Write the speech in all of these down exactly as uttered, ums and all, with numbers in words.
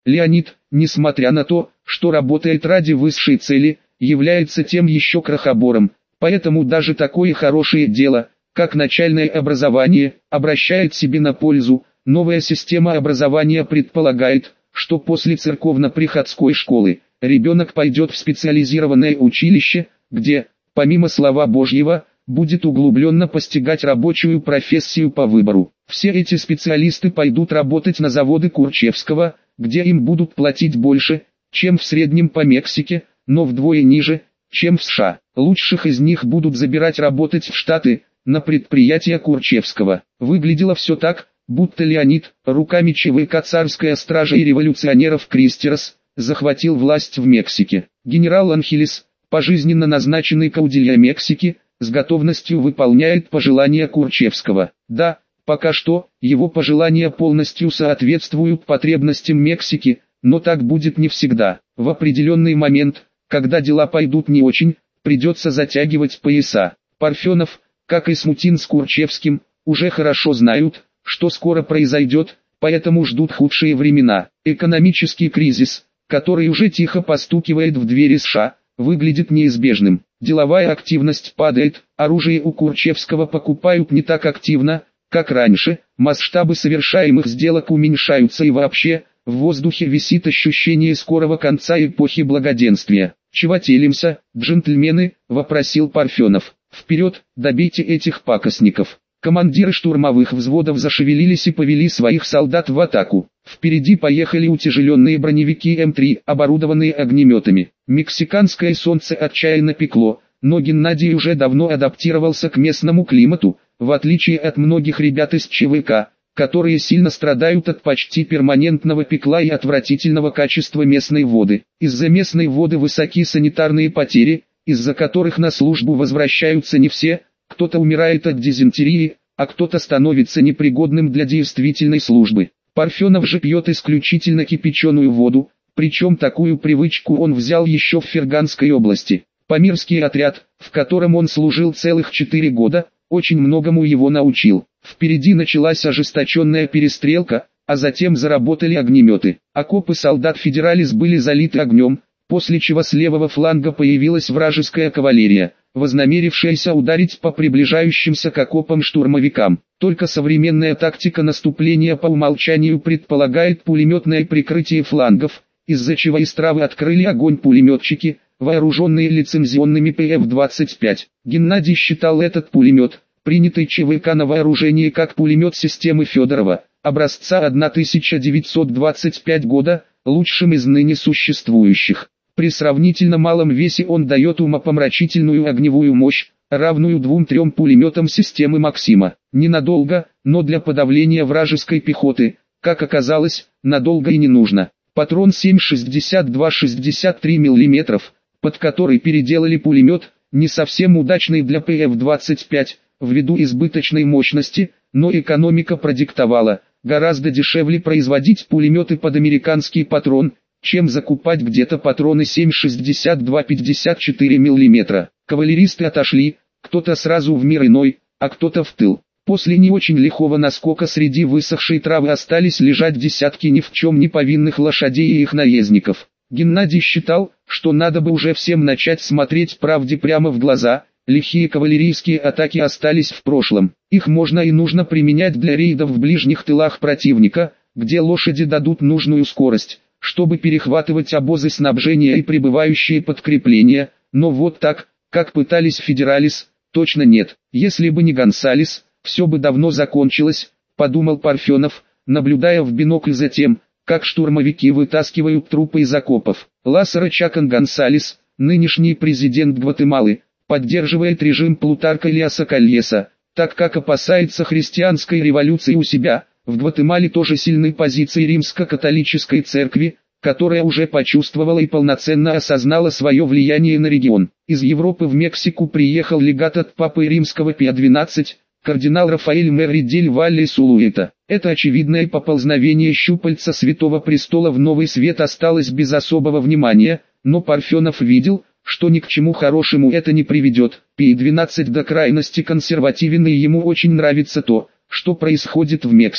Леонид, несмотря на то, что работает ради высшей цели, является тем еще крохобором, поэтому даже такое хорошее дело, как начальное образование, обращает себе на пользу. Новая система образования предполагает, что после церковно-приходской школы, ребенок пойдет в специализированное училище, где, помимо слова Божьего, будет углубленно постигать рабочую профессию по выбору. Все эти специалисты пойдут работать на заводы Курчевского, где им будут платить больше, чем в среднем по Мексике, но вдвое ниже, чем в США. Лучших из них будут забирать работать в Штаты, на предприятия Курчевского. Выглядело все так, будто Леонид, руками ЧВК «Царская стража» и революционеров Кристерос, захватил власть в Мексике. Генерал Анхелес, пожизненно назначенный каудилья Мексики, с готовностью выполняет пожелания Курчевского. Да, пока что, его пожелания полностью соответствуют потребностям Мексики, но так будет не всегда. В определенный момент, когда дела пойдут не очень, придется затягивать пояса. Парфенов, как и Смутин с Курчевским, уже хорошо знают, что скоро произойдет, поэтому ждут худшие времена. Экономический кризис, который уже тихо постукивает в двери США, выглядит неизбежным. Деловая активность падает, оружие у Курчевского покупают не так активно, как раньше, масштабы совершаемых сделок уменьшаются и вообще, в воздухе висит ощущение скорого конца эпохи благоденствия. «Чего телимся, джентльмены?» – вопросил Парфенов. «Вперед, добейте этих пакостников!» Командиры штурмовых взводов зашевелились и повели своих солдат в атаку. Впереди поехали утяжеленные броневики эм три, оборудованные огнеметами. Мексиканское солнце отчаянно пекло, но Геннадий уже давно адаптировался к местному климату, в отличие от многих ребят из ЧВК, которые сильно страдают от почти перманентного пекла и отвратительного качества местной воды. Из-за местной воды высоки санитарные потери, из-за которых на службу возвращаются не все. Кто-то умирает от дизентерии, а кто-то становится непригодным для действительной службы. Парфенов же пьет исключительно кипяченую воду, причем такую привычку он взял еще в Ферганской области. Памирский отряд, в котором он служил целых четыре года, очень многому его научил. Впереди началась ожесточенная перестрелка, а затем заработали огнеметы. Окопы солдат Федералис были залиты огнем, после чего с левого фланга появилась вражеская кавалерия, вознамерившаяся ударить по приближающимся к окопам штурмовикам. Только современная тактика наступления по умолчанию предполагает пулеметное прикрытие флангов, из-за чего из травы открыли огонь пулеметчики, вооруженные лицензионными пэ эф двадцать пять. Геннадий считал этот пулемет, принятый ЧВК на вооружение как пулемет системы Федорова, образца тысяча девятьсот двадцать пятого года, лучшим из ныне существующих. При сравнительно малом весе он дает умопомрачительную огневую мощь, равную двум-трем пулеметам системы Максима. Ненадолго, но для подавления вражеской пехоты, как оказалось, надолго и не нужно. Патрон семь шестьдесят два шестьдесят три миллиметра, под который переделали пулемет, не совсем удачный для пэ эф двадцать пять, ввиду избыточной мощности, но экономика продиктовала, гораздо дешевле производить пулеметы под американский патрон, чем закупать где-то патроны семь шестьдесят два пятьдесят четыре миллиметра. Кавалеристы отошли, кто-то сразу в мир иной, а кто-то в тыл. После не очень лихого наскока среди высохшей травы остались лежать десятки ни в чем не повинных лошадей и их наездников. Геннадий считал, что надо бы уже всем начать смотреть правде прямо в глаза. Лихие кавалерийские атаки остались в прошлом. Их можно и нужно применять для рейдов в ближних тылах противника, где лошади дадут нужную скорость, чтобы перехватывать обозы снабжения и прибывающие подкрепления, но вот так, как пытались Федералис, точно нет. Если бы не Гонсалес, все бы давно закончилось, подумал Парфенов, наблюдая в бинокль за тем, как штурмовики вытаскивают трупы из окопов. Лазаро Чакан Гонсалес, нынешний президент Гватемалы, поддерживает режим Плутарка Элиаса Кальеса, так как опасается христианской революции у себя. В Гватемале тоже сильны позиции римско-католической церкви, которая уже почувствовала и полноценно осознала свое влияние на регион. Из Европы в Мексику приехал легат от Папы Римского Пия двенадцатого, кардинал Рафаэль Мэри дель Валле Сулуэта. Это очевидное поползновение щупальца Святого Престола в Новый Свет осталось без особого внимания, но Парфенов видел, что ни к чему хорошему это не приведет. Пий двенадцатый до крайности консервативен и ему очень нравится то, что происходит в Мексике.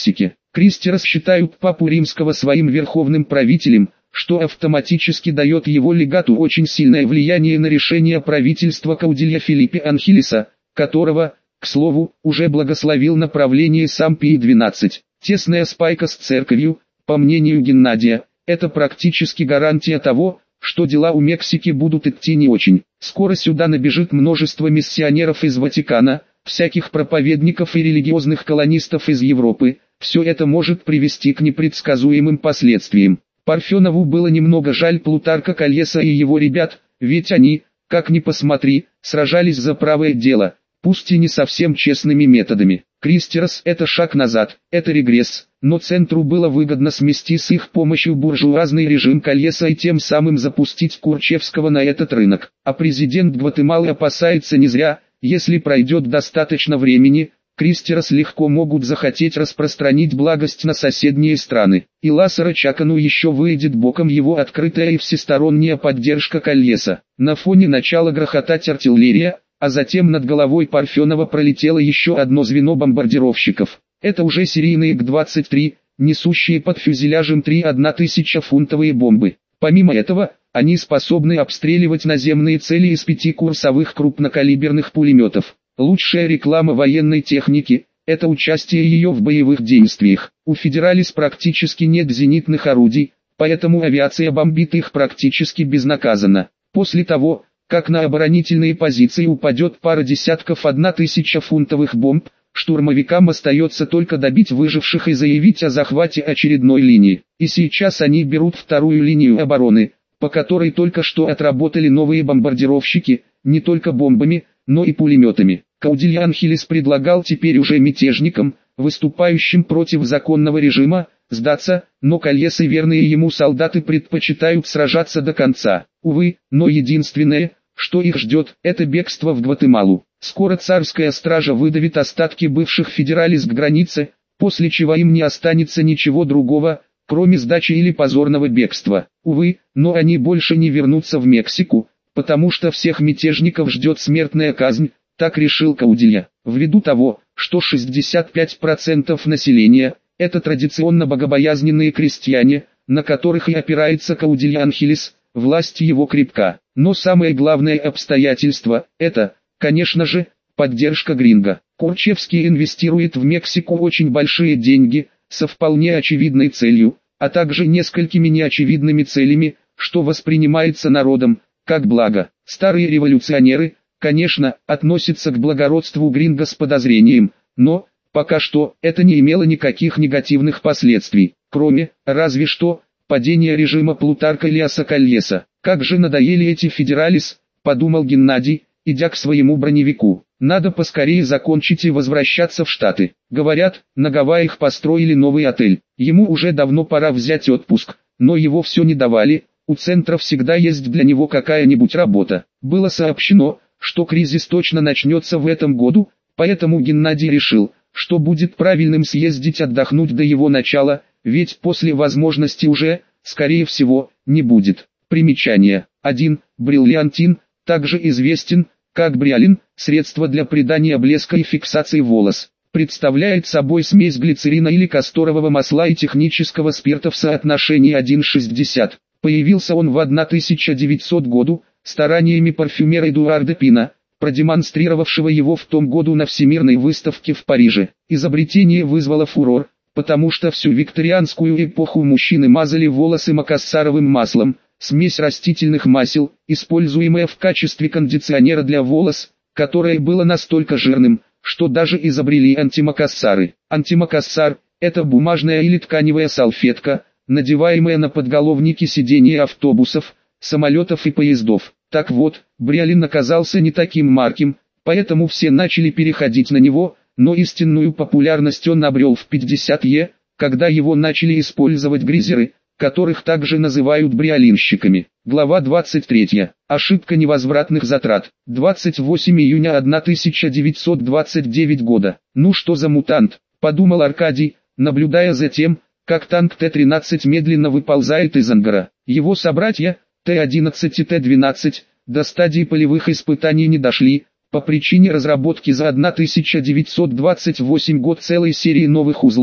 Кристерос считают папу римского своим верховным правителем, что автоматически дает его легату очень сильное влияние на решение правительства Каудилья Филиппе Анхилеса, которого, к слову, уже благословил на правление сам Пий двенадцатый. Тесная спайка с церковью, по мнению Геннадия, это практически гарантия того, что дела у Мексики будут идти не очень. Скоро сюда набежит множество миссионеров из Ватикана, всяких проповедников и религиозных колонистов из Европы. Все это может привести к непредсказуемым последствиям. Парфенову было немного жаль Плутарка Кальеса и его ребят, ведь они, как ни посмотри, сражались за правое дело, пусть и не совсем честными методами. Кристерос – это шаг назад, это регресс, но центру было выгодно смести с их помощью буржуазный режим Кальеса и тем самым запустить Курчевского на этот рынок. А президент Гватемалы опасается не зря, если пройдет достаточно времени, Кристерос легко могут захотеть распространить благость на соседние страны. И Лазаро Чакану еще выйдет боком его открытая и всесторонняя поддержка Кальеса. На фоне начала грохотать артиллерия, а затем над головой Парфенова пролетело еще одно звено бомбардировщиков. Это уже серийные Г двадцать три, несущие под фюзеляжем три тысячефунтовые бомбы. Помимо этого, они способны обстреливать наземные цели из пяти курсовых крупнокалиберных пулеметов. Лучшая реклама военной техники – это участие ее в боевых действиях. У Федералис практически нет зенитных орудий, поэтому авиация бомбит их практически безнаказанно. После того, как на оборонительные позиции упадет пара десятков тысячефунтовых бомб, штурмовикам остается только добить выживших и заявить о захвате очередной линии. И сейчас они берут вторую линию обороны, по которой только что отработали новые бомбардировщики, не только бомбами, но и пулеметами. Каудилья Анхилес предлагал теперь уже мятежникам, выступающим против законного режима, сдаться, но Кальес и верные ему солдаты предпочитают сражаться до конца. Увы, но единственное, что их ждет, это бегство в Гватемалу. Скоро царская стража выдавит остатки бывших федералис к границе, после чего им не останется ничего другого, кроме сдачи или позорного бегства. Увы, но они больше не вернутся в Мексику, потому что всех мятежников ждет смертная казнь, так решил Каудилья. Ввиду того, что шестьдесят пять процентов населения – это традиционно богобоязненные крестьяне, на которых и опирается Каудилья Анхилес, власть его крепка. Но самое главное обстоятельство – это, конечно же, поддержка гринго. Курчевский инвестирует в Мексику очень большие деньги, со вполне очевидной целью, а также несколькими неочевидными целями, что воспринимается народом как благо. Старые революционеры, конечно, относятся к благородству гринго с подозрением, но, пока что, это не имело никаких негативных последствий, кроме, разве что, падения режима Плутарка Элиаса Кальеса. Как же надоели эти федералис, подумал Геннадий, идя к своему броневику. Надо поскорее закончить и возвращаться в Штаты. Говорят, на Гавайях построили новый отель. Ему уже давно пора взять отпуск, но его все не давали. У центра всегда есть для него какая-нибудь работа. Было сообщено, что кризис точно начнется в этом году, поэтому Геннадий решил, что будет правильным съездить отдохнуть до его начала, ведь после возможности уже, скорее всего, не будет. Примечание. один. Бриллиантин, также известен, как бриолин, средство для придания блеска и фиксации волос. Представляет собой смесь глицерина или касторового масла и технического спирта в соотношении один к шестидесяти. Появился он в тысяча девятисотом году, стараниями парфюмера Эдуарда Пина, продемонстрировавшего его в том году на Всемирной выставке в Париже. Изобретение вызвало фурор, потому что всю викторианскую эпоху мужчины мазали волосы макассаровым маслом, смесь растительных масел, используемая в качестве кондиционера для волос, которое было настолько жирным, что даже изобрели антимакассары. Антимакассар – это бумажная или тканевая салфетка, надеваемая на подголовники сидений автобусов, самолетов и поездов. Так вот, бриолин оказался не таким марким, поэтому все начали переходить на него, но истинную популярность он обрел в пятидесятые, когда его начали использовать гризеры, которых также называют бриолинщиками. Глава двадцать третья. Ошибка невозвратных затрат. двадцать восьмого июня тысяча девятьсот двадцать девятого года. Ну что за мутант, подумал Аркадий, наблюдая за тем, как танк Т тринадцать медленно выползает из ангара. Его собратья, Т одиннадцать и Т двенадцать, до стадии полевых испытаний не дошли, по причине разработки за тысяча девятьсот двадцать восьмой год целой серии новых узлов,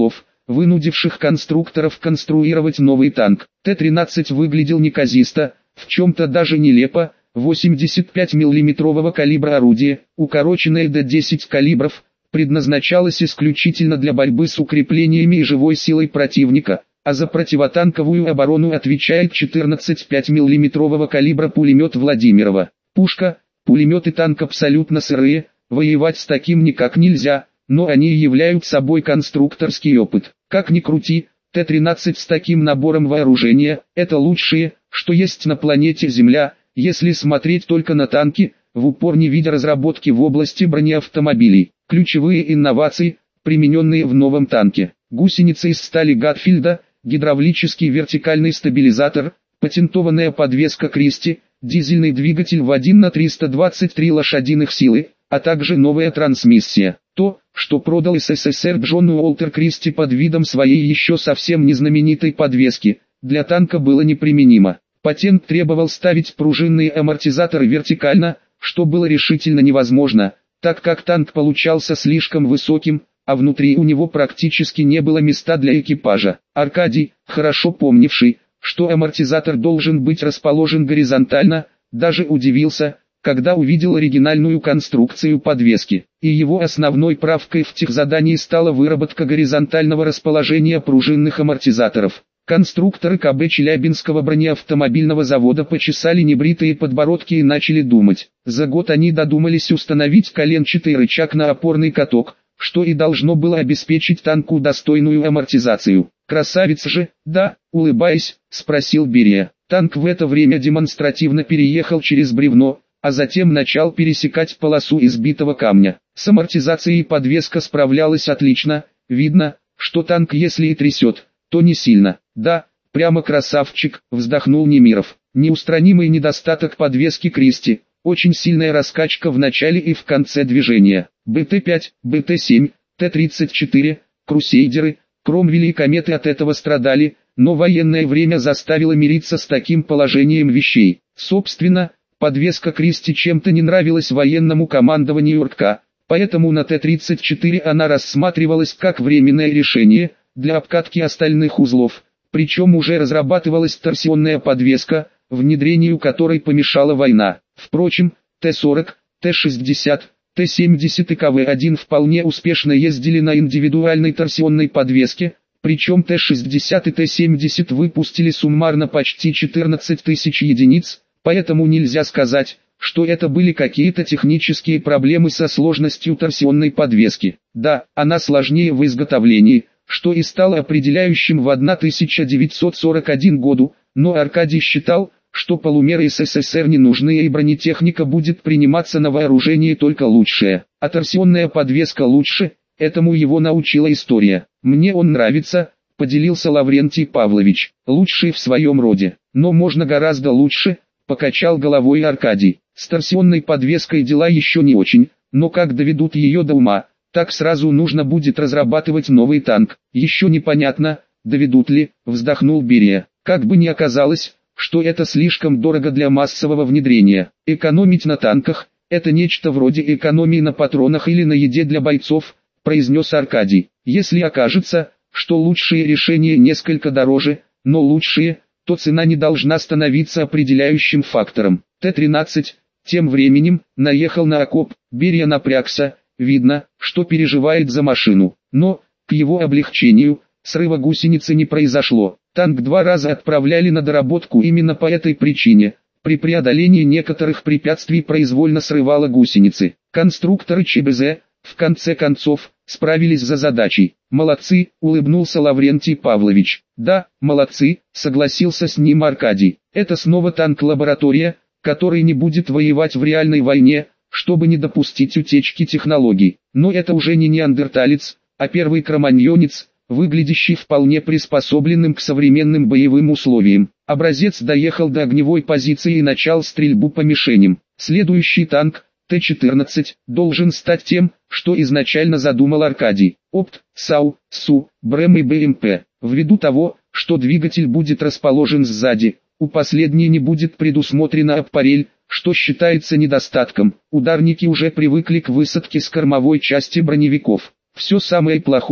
вынудивших конструкторов конструировать новый танк. Т тринадцать выглядел неказисто, в чем-то даже нелепо. восемьдесят пять миллиметрового калибра орудие, укороченное до десяти калибров, предназначалось исключительно для борьбы с укреплениями и живой силой противника, а за противотанковую оборону отвечает четырнадцать пять миллиметрового калибра пулемет Владимирова. Пушка, пулемет и танк абсолютно сырые, воевать с таким никак нельзя, но они являют собой конструкторский опыт. Как ни крути, Т тринадцать с таким набором вооружения – это лучшее, что есть на планете Земля, если смотреть только на танки, в упор не видя разработки в области бронеавтомобилей. Ключевые инновации, примененные в новом танке: гусеница из стали Гатфилда, гидравлический вертикальный стабилизатор, патентованная подвеска Кристи, дизельный двигатель в один на триста двадцать три лошадиных силы, а также новая трансмиссия. То, что продал СССР Джон Уолтер Кристи под видом своей еще совсем незнаменитой подвески, для танка было неприменимо. Патент требовал ставить пружинные амортизаторы вертикально, что было решительно невозможно, так как танк получался слишком высоким, а внутри у него практически не было места для экипажа. Аркадий, хорошо помнивший, что амортизатор должен быть расположен горизонтально, даже удивился, когда увидел оригинальную конструкцию подвески, и его основной правкой в техзадании стала выработка горизонтального расположения пружинных амортизаторов. Конструкторы ка бэ Челябинского бронеавтомобильного завода почесали небритые подбородки и начали думать. За год они додумались установить коленчатый рычаг на опорный каток, что и должно было обеспечить танку достойную амортизацию. «Красавица же, да?» — улыбаясь, спросил Берия. Танк в это время демонстративно переехал через бревно, а затем начал пересекать полосу избитого камня. С амортизацией подвеска справлялась отлично, видно, что танк если и трясет, то не сильно. «Да, прямо красавчик», — вздохнул Немиров. Неустранимый недостаток подвески Кристи, очень сильная раскачка в начале и в конце движения. бэ тэ пять, бэ тэ семь, Т тридцать четыре, крусейдеры, Кромвели и кометы от этого страдали, но военное время заставило мириться с таким положением вещей. Собственно, подвеска Кристи чем-то не нравилась военному командованию РККА, поэтому на Т тридцать четыре она рассматривалась как временное решение для обкатки остальных узлов, причем уже разрабатывалась торсионная подвеска, внедрению которой помешала война. Впрочем, Т сорок, Т шестьдесят, Т семьдесят и ка вэ один вполне успешно ездили на индивидуальной торсионной подвеске, причем Т шестьдесят и Т семьдесят выпустили суммарно почти четырнадцать тысяч единиц, поэтому нельзя сказать, что это были какие-то технические проблемы со сложностью торсионной подвески. Да, она сложнее в изготовлении, что и стало определяющим в тысяча девятьсот сорок первом году, но Аркадий считал, что полумеры СССР не нужны и бронетехника будет приниматься на вооружение только лучшее. А торсионная подвеска лучше, этому его научила история. «Мне он нравится», — поделился Лаврентий Павлович, — «лучший в своем роде, но можно гораздо лучше», — покачал головой Аркадий. «С торсионной подвеской дела еще не очень, но как доведут ее до ума, так сразу нужно будет разрабатывать новый танк. Еще непонятно, доведут ли», — вздохнул Берия. «Как бы ни оказалось, что это слишком дорого для массового внедрения. Экономить на танках – это нечто вроде экономии на патронах или на еде для бойцов», – произнес Аркадий. «Если окажется, что лучшие решения несколько дороже, но лучшие, то цена не должна становиться определяющим фактором». Т тринадцать, тем временем, наехал на окоп. Берия напрягся, видно, что переживает за машину. Но, к его облегчению, срыва гусеницы не произошло. Танк два раза отправляли на доработку именно по этой причине. При преодолении некоторых препятствий произвольно срывало гусеницы. Конструкторы ЧБЗ, в конце концов, справились за задачей. «Молодцы», — улыбнулся Лаврентий Павлович. «Да, молодцы», — согласился с ним Аркадий. «Это снова танк-лаборатория, который не будет воевать в реальной войне, чтобы не допустить утечки технологий. Но это уже не неандерталец, а первый кроманьонец, выглядящий вполне приспособленным к современным боевым условиям. Образец доехал до огневой позиции и начал стрельбу по мишеням. Следующий танк, Т четырнадцать, должен стать тем, что изначально задумал Аркадий. Опт, САУ, СУ, БРЭМ и БМП. Ввиду того, что двигатель будет расположен сзади, у последней не будет предусмотрена аппарель, что считается недостатком. Ударники уже привыкли к высадке с кормовой части броневиков. Все самое плохое,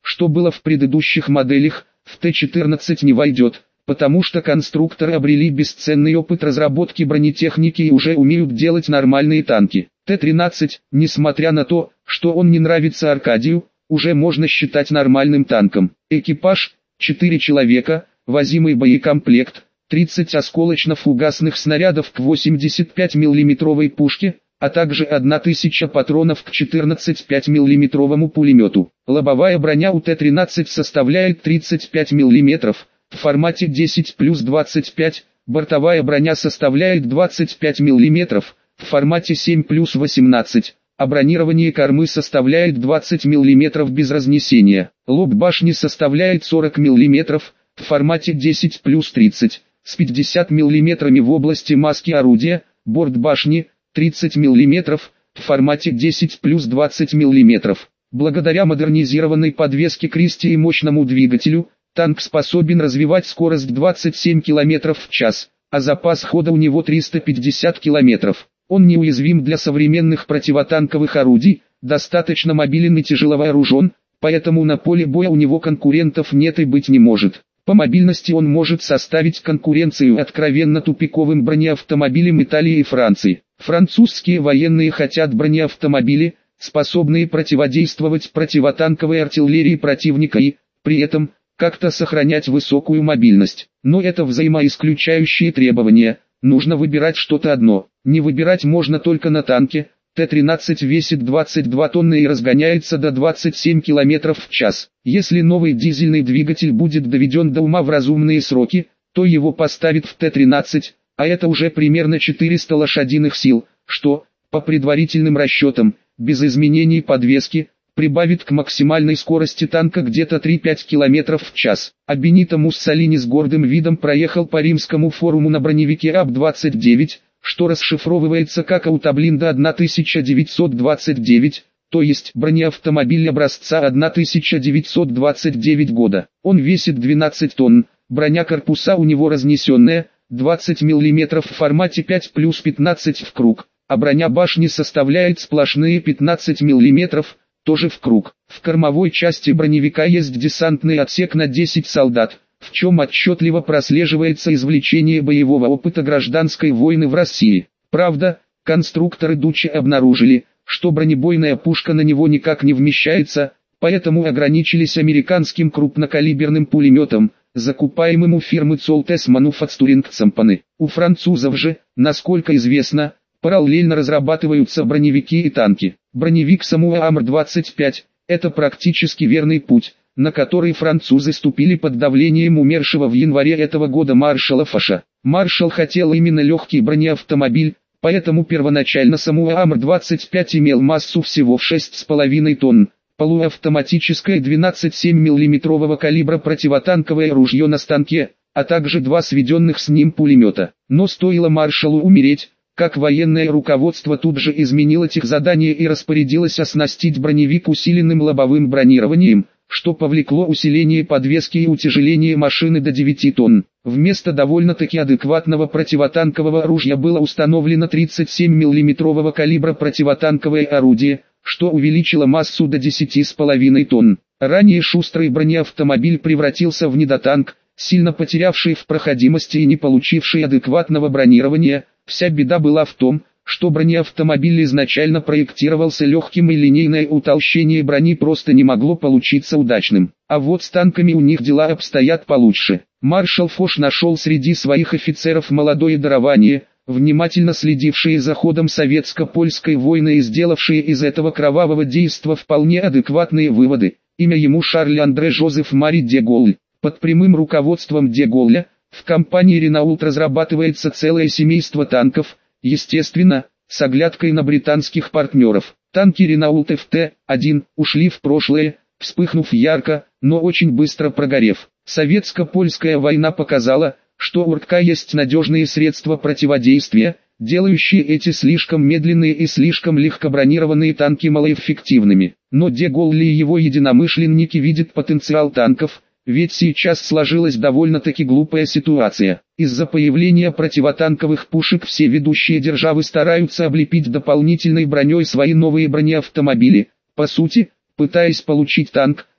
что было в предыдущих моделях, в Т четырнадцать не войдет, потому что конструкторы обрели бесценный опыт разработки бронетехники и уже умеют делать нормальные танки. Т тринадцать, несмотря на то, что он не нравится Аркадию, уже можно считать нормальным танком. Экипаж – четыре человека, возимый боекомплект, тридцать осколочно-фугасных снарядов к восемьдесят пять миллиметровой пушке, а также тысяча патронов к четырнадцать пять миллиметровому пулемету. Лобовая броня у Т тринадцать составляет тридцать пять миллиметров, в формате десять плюс двадцать пять, бортовая броня составляет двадцать пять миллиметров, в формате семь плюс восемнадцать, а бронирование кормы составляет двадцать миллиметров без разнесения. Лоб башни составляет сорок миллиметров, в формате десять плюс тридцать, с пятьдесят миллиметрами в области маски орудия, борт башни тридцать миллиметров, в формате десять плюс двадцать миллиметров. Благодаря модернизированной подвеске Кристи и мощному двигателю, танк способен развивать скорость двадцать семь километров в час, а запас хода у него триста пятьдесят километров. Он неуязвим для современных противотанковых орудий, достаточно мобилен и тяжеловооружен, поэтому на поле боя у него конкурентов нет и быть не может. По мобильности он может составить конкуренцию откровенно тупиковым бронеавтомобилям Италии и Франции. Французские военные хотят бронеавтомобили, способные противодействовать противотанковой артиллерии противника и, при этом, как-то сохранять высокую мобильность. Но это взаимоисключающие требования, нужно выбирать что-то одно. Не выбирать можно только на танке. Т тринадцать весит двадцать две тонны и разгоняется до двадцати семи километров в час. Если новый дизельный двигатель будет доведен до ума в разумные сроки, то его поставят в Т тринадцать, а это уже примерно четыреста лошадиных сил, что, по предварительным расчетам, без изменений подвески, прибавит к максимальной скорости танка где-то три-пять километров в час. А Бенито Муссолини с гордым видом проехал по римскому форуму на броневике А Б двадцать девять, что расшифровывается как Аутоблинда тысяча девятьсот двадцать девять, то есть бронеавтомобиль образца тысяча девятьсот двадцать девятого года. Он весит двенадцать тонн, броня корпуса у него разнесенная, двадцать миллиметров в формате пять плюс пятнадцать в круг, а броня башни составляет сплошные пятнадцать миллиметров, тоже в круг. В кормовой части броневика есть десантный отсек на десять солдат, в чем отчетливо прослеживается извлечение боевого опыта гражданской войны в России. Правда, конструкторы Дуччи обнаружили, что бронебойная пушка на него никак не вмещается, поэтому ограничились американским крупнокалиберным пулеметом, закупаемым у фирмы Цолтес Manufacturing Company. У французов же, насколько известно, параллельно разрабатываются броневики и танки. Броневик Самуа Ам Р двадцать пять – это практически верный путь, на который французы ступили под давлением умершего в январе этого года маршала Фоша. Маршал хотел именно легкий бронеавтомобиль, поэтому первоначально Самуа Ам Р двадцать пять имел массу всего в шесть с половиной тонн, полуавтоматическое двенадцать целых семь миллиметрового калибра противотанковое ружье на станке, а также два сведенных с ним пулемета. Но стоило маршалу умереть, как военное руководство тут же изменило техзадание и распорядилось оснастить броневик усиленным лобовым бронированием, что повлекло усиление подвески и утяжеление машины до девяти тонн. Вместо довольно-таки адекватного противотанкового оружия было установлено тридцать семь миллиметрового калибра противотанковое орудие, что увеличило массу до десяти с половиной тонн. Ранее шустрый бронеавтомобиль превратился в недотанк, сильно потерявший в проходимости и не получивший адекватного бронирования. Вся беда была в том, что бронеавтомобиль изначально проектировался легким и линейное утолщение брони просто не могло получиться удачным. А вот с танками у них дела обстоят получше. Маршал Фош нашел среди своих офицеров молодое дарование, внимательно следившие за ходом советско-польской войны и сделавшие из этого кровавого действа вполне адекватные выводы. Имя ему Шарль-Андре Жозеф Мари де Голль. Под прямым руководством де Голля в компании Ренаулт разрабатывается целое семейство танков, естественно, с оглядкой на британских партнеров. Танки Ренаулт Эф Тэ один ушли в прошлое, вспыхнув ярко, но очень быстро прогорев. Советско-польская война показала, что у РК есть надежные средства противодействия, делающие эти слишком медленные и слишком легкобронированные танки малоэффективными. Но де Голль и его единомышленники видят потенциал танков, ведь сейчас сложилась довольно-таки глупая ситуация. Из-за появления противотанковых пушек все ведущие державы стараются облепить дополнительной броней свои новые бронеавтомобили, по сути, пытаясь получить танк,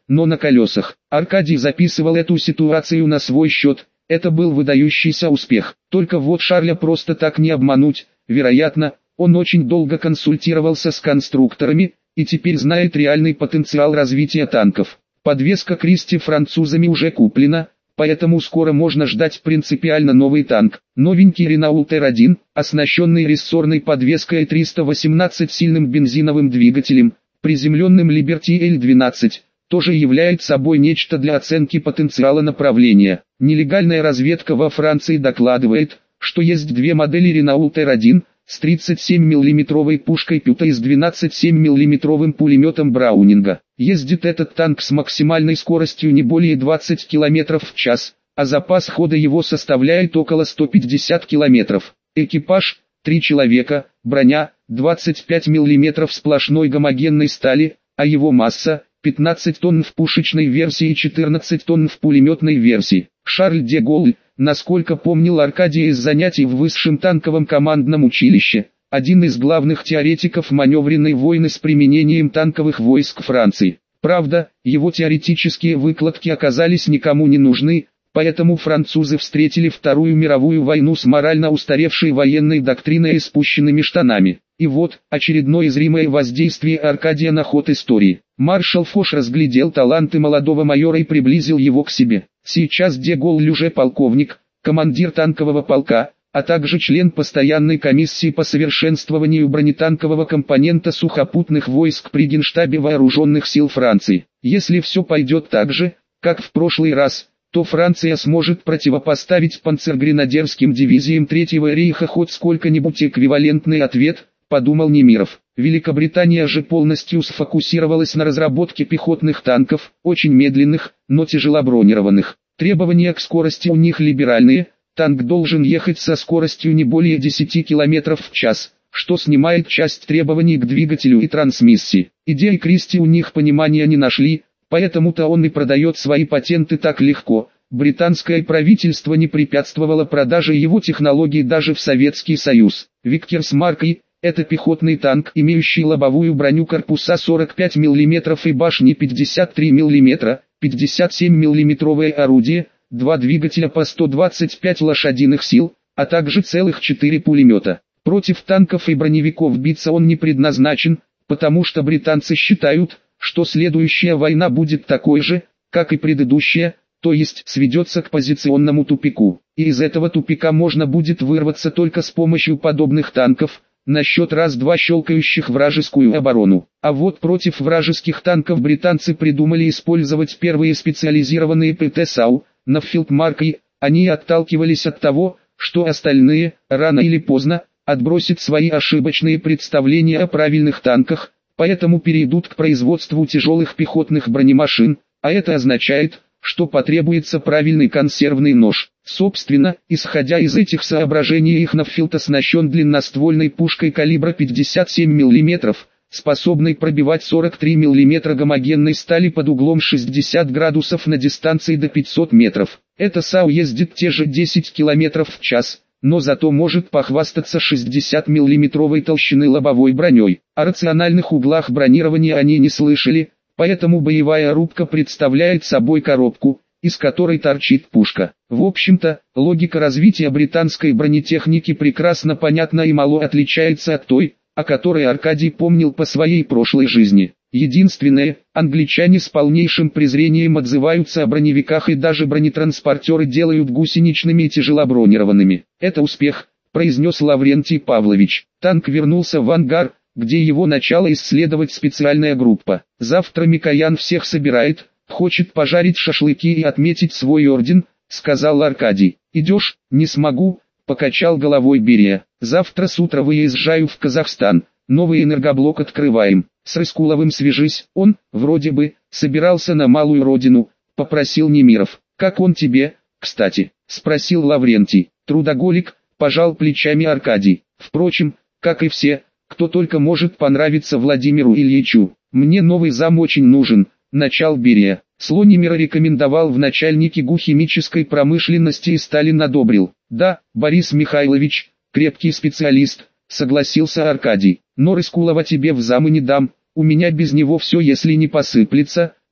но на колесах. Аркадий записывал эту ситуацию на свой счет. Это был выдающийся успех. Только вот Шарля просто так не обмануть. Вероятно, он очень долго консультировался с конструкторами, и теперь знает реальный потенциал развития танков. Подвеска Кристи французами уже куплена, поэтому скоро можно ждать принципиально новый танк. Новенький Renault эр один, оснащенный рессорной подвеской триста восемнадцать сильным бензиновым двигателем, приземленным Liberty эл двенадцать, тоже является собой нечто для оценки потенциала направления. Нелегальная разведка во Франции докладывает, что есть две модели Renault эр один, с тридцать семь миллиметровой пушкой Пюта и с двенадцать семь миллиметровым пулеметом Браунинга. Ездит этот танк с максимальной скоростью не более двадцати километров в час, а запас хода его составляет около ста пятидесяти километров. Экипаж – три человека, броня – двадцать пять миллиметров сплошной гомогенной стали, а его масса – пятнадцать тонн в пушечной версии и четырнадцать тонн в пулеметной версии. Шарль де Голль, насколько помнил Аркадий из занятий в высшем танковом командном училище, один из главных теоретиков маневренной войны с применением танковых войск Франции. Правда, его теоретические выкладки оказались никому не нужны, поэтому французы встретили Вторую мировую войну с морально устаревшей военной доктриной и спущенными штанами. И вот, очередное зримое воздействие Аркадия на ход истории. Маршал Фош разглядел таланты молодого майора и приблизил его к себе. Сейчас де Голль уже полковник, командир танкового полка, а также член постоянной комиссии по совершенствованию бронетанкового компонента сухопутных войск при Генштабе Вооруженных сил Франции. Если все пойдет так же, как в прошлый раз, то Франция сможет противопоставить панцергренадерским дивизиям Третьего рейха хоть сколько-нибудь эквивалентный ответ, подумал Немиров. Великобритания же полностью сфокусировалась на разработке пехотных танков, очень медленных, но тяжелобронированных. Требования к скорости у них либеральные, танк должен ехать со скоростью не более десяти километров в час, что снимает часть требований к двигателю и трансмиссии. Идеи Кристи у них понимания не нашли, поэтому-то он и продает свои патенты так легко. Британское правительство не препятствовало продаже его технологий даже в Советский Союз. Виккерс Марк И – это пехотный танк, имеющий лобовую броню корпуса сорок пять миллиметров и башни пятьдесят три миллиметра, пятьдесят семь миллиметровое орудие, два двигателя по сто двадцать пять лошадиных сил, а также целых четыре пулемета. Против танков и броневиков биться он не предназначен, потому что британцы считают, что следующая война будет такой же, как и предыдущая, то есть сведется к позиционному тупику. И из этого тупика можно будет вырваться только с помощью подобных танков, на счет раз-два щелкающих вражескую оборону. А вот против вражеских танков британцы придумали использовать первые специализированные ПТ-САУ, Nuffield Mark И. Они отталкивались от того, что остальные, рано или поздно, отбросят свои ошибочные представления о правильных танках, поэтому перейдут к производству тяжелых пехотных бронемашин, а это означает, что потребуется правильный консервный нож. Собственно, исходя из этих соображений, их Nuffield оснащен длинноствольной пушкой калибра пятьдесят семь миллиметров, способной пробивать сорок три миллиметра гомогенной стали под углом шестьдесят градусов на дистанции до пятисот метров. Эта САУ ездит те же десять километров в час, но зато может похвастаться шестидесятимиллиметровой толщины лобовой броней. О рациональных углах бронирования они не слышали, поэтому боевая рубка представляет собой коробку, из которой торчит пушка. В общем-то, логика развития британской бронетехники прекрасно понятна и мало отличается от той, о которой Аркадий помнил по своей прошлой жизни. Единственное, англичане с полнейшим презрением отзываются о броневиках и даже бронетранспортеры делают гусеничными и тяжелобронированными. Это успех, произнес Лаврентий Павлович. Танк вернулся в ангар, где его начала исследовать специальная группа. Завтра Микоян всех собирает, хочет пожарить шашлыки и отметить свой орден, сказал Аркадий. Идешь? Не смогу, покачал головой Берия. Завтра с утра выезжаю в Казахстан, новый энергоблок открываем. С Рыскуловым свяжись, он, вроде бы, собирался на малую родину, попросил Немиров. Как он тебе, кстати, спросил Лаврентий. Трудоголик, пожал плечами Аркадий. Впрочем, как и все, кто только может понравиться Владимиру Ильичу. Мне новый зам очень нужен, начал Берия. Слонимира рекомендовал в начальнике ГУ химической промышленности и Сталин одобрил. Да, Борис Михайлович, крепкий специалист, согласился Аркадий. Но Рыскулова тебе в замы не дам, у меня без него все если не посыплется,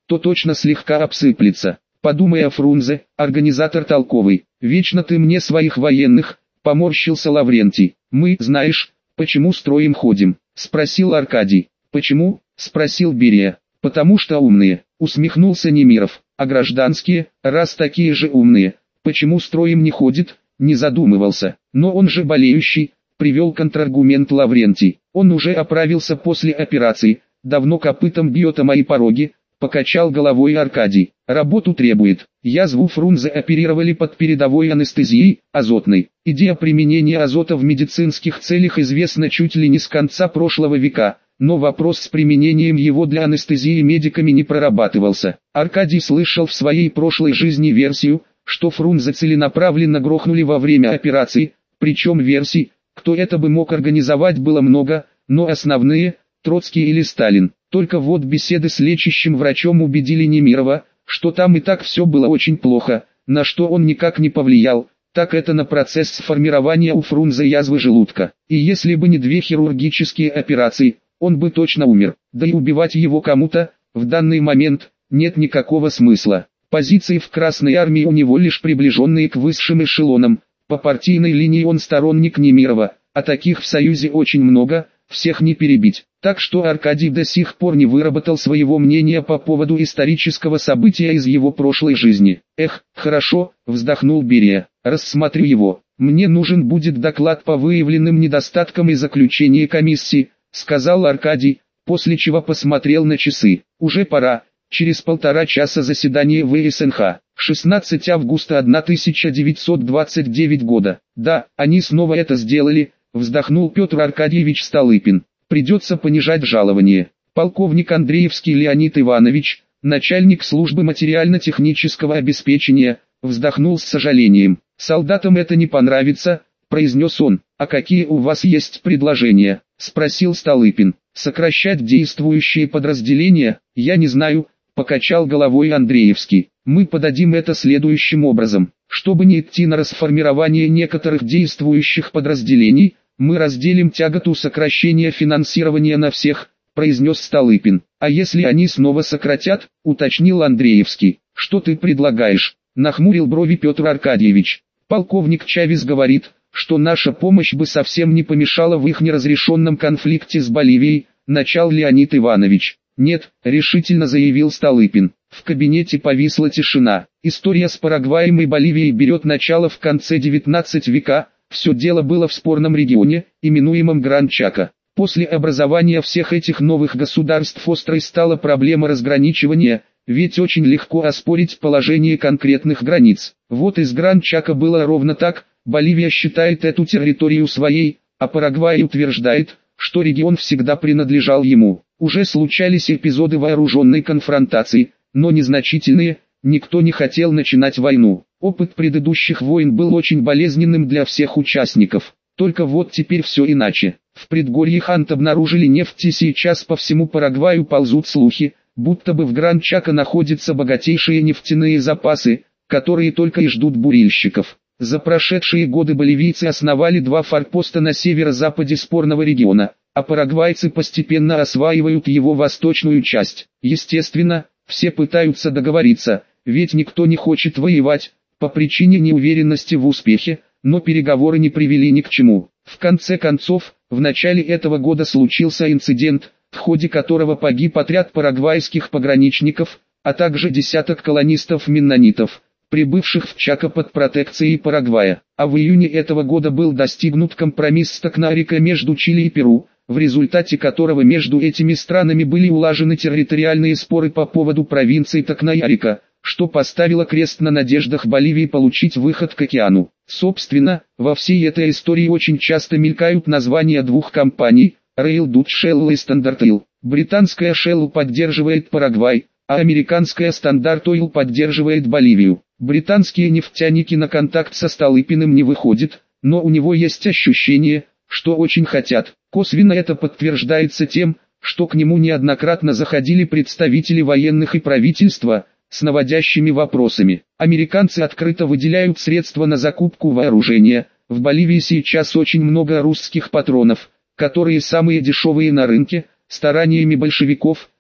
то точно слегка обсыплется. Подумай о Фрунзе, организатор толковый. Вечно ты мне своих военных, поморщился Лаврентий. Мы, знаешь, почему строем ходим? Спросил Аркадий. Почему? Спросил Берия. Потому что умные, усмехнулся Немиров. А гражданские, раз такие же умные, почему строем не ходит? Не задумывался. Но он же болеющий, привел контраргумент Лаврентий. Он уже оправился после операции, давно копытом бьет о мои пороги, покачал головой Аркадий. Работу требует. Язву Фрунзе оперировали под передовой анестезией, азотной. Идея применения азота в медицинских целях известна чуть ли не с конца прошлого века, но вопрос с применением его для анестезии медиками не прорабатывался. Аркадий слышал в своей прошлой жизни версию, что Фрунзе целенаправленно грохнули во время операции, причем версий, кто это бы мог организовать, было много, но основные – Троцкий или Сталин. Только вот беседы с лечащим врачом убедили Немирова, что там и так все было очень плохо, на что он никак не повлиял, так это на процесс формирования у Фрунзе язвы желудка. И если бы не две хирургические операции, он бы точно умер, да и убивать его кому-то, в данный момент, нет никакого смысла. Позиции в Красной Армии у него лишь приближенные к высшим эшелонам, по партийной линии он сторонник Немирова, а таких в Союзе очень много, всех не перебить. Так что Аркадий до сих пор не выработал своего мнения по поводу исторического события из его прошлой жизни. Эх, хорошо, вздохнул Берия, рассмотрю его. Мне нужен будет доклад по выявленным недостаткам и заключение комиссии, сказал Аркадий, после чего посмотрел на часы. Уже пора, через полтора часа заседание в СНХ. шестнадцатого августа тысяча девятьсот двадцать девятого года. Да, они снова это сделали, вздохнул Петр Аркадьевич Столыпин. Придется понижать жалование. Полковник Андреевский Леонид Иванович, начальник службы материально-технического обеспечения, вздохнул с сожалением. Солдатам это не понравится, произнес он. А какие у вас есть предложения? Спросил Столыпин. Сокращать действующие подразделения, я не знаю, покачал головой Андреевский. Мы подадим это следующим образом. Чтобы не идти на расформирование некоторых действующих подразделений, мы разделим тяготу сокращения финансирования на всех, произнес Столыпин. А если они снова сократят, уточнил Андреевский. Что ты предлагаешь? Нахмурил брови Петр Аркадьевич. Полковник Чавес говорит, что наша помощь бы совсем не помешала в их неразрешенном конфликте с Боливией, начал Леонид Иванович. Нет, решительно заявил Столыпин. В кабинете повисла тишина. История с Парагваем и Боливией берет начало в конце девятнадцатого века. Все дело было в спорном регионе, именуемом Гран-Чако. После образования всех этих новых государств острой стала проблема разграничивания, ведь очень легко оспорить положение конкретных границ. Вот и с Гран-Чако было ровно так, Боливия считает эту территорию своей, а Парагвай утверждает, что регион всегда принадлежал ему. Уже случались эпизоды вооруженной конфронтации, но незначительные, никто не хотел начинать войну. Опыт предыдущих войн был очень болезненным для всех участников. Только вот теперь все иначе. В предгорье Хант обнаружили нефть, и сейчас по всему Парагваю ползут слухи, будто бы в Гран-Чако находятся богатейшие нефтяные запасы, которые только и ждут бурильщиков. За прошедшие годы боливийцы основали два форпоста на северо-западе спорного региона, а парагвайцы постепенно осваивают его восточную часть. Естественно, все пытаются договориться, ведь никто не хочет воевать, по причине неуверенности в успехе, но переговоры не привели ни к чему. В конце концов, в начале этого года случился инцидент, в ходе которого погиб отряд парагвайских пограничников, а также десяток колонистов-меннонитов, прибывших в Чако под протекцией Парагвая. А в июне этого года был достигнут компромисс с Такнарико между Чили и Перу, в результате которого между этими странами были улажены территориальные споры по поводу провинции Такнарико, что поставило крест на надеждах Боливии получить выход к океану. Собственно, во всей этой истории очень часто мелькают названия двух компаний, Royal Dutch Shell и Standard Oil. Британская Shell поддерживает Парагвай, а американская Standard Oil поддерживает Боливию. Британские нефтяники на контакт со Столыпиным не выходят, но у него есть ощущение, что очень хотят. Косвенно это подтверждается тем, что к нему неоднократно заходили представители военных и правительства, с наводящими вопросами. Американцы открыто выделяют средства на закупку вооружения. В Боливии сейчас очень много русских патронов, которые самые дешевые на рынке. Стараниями большевиков,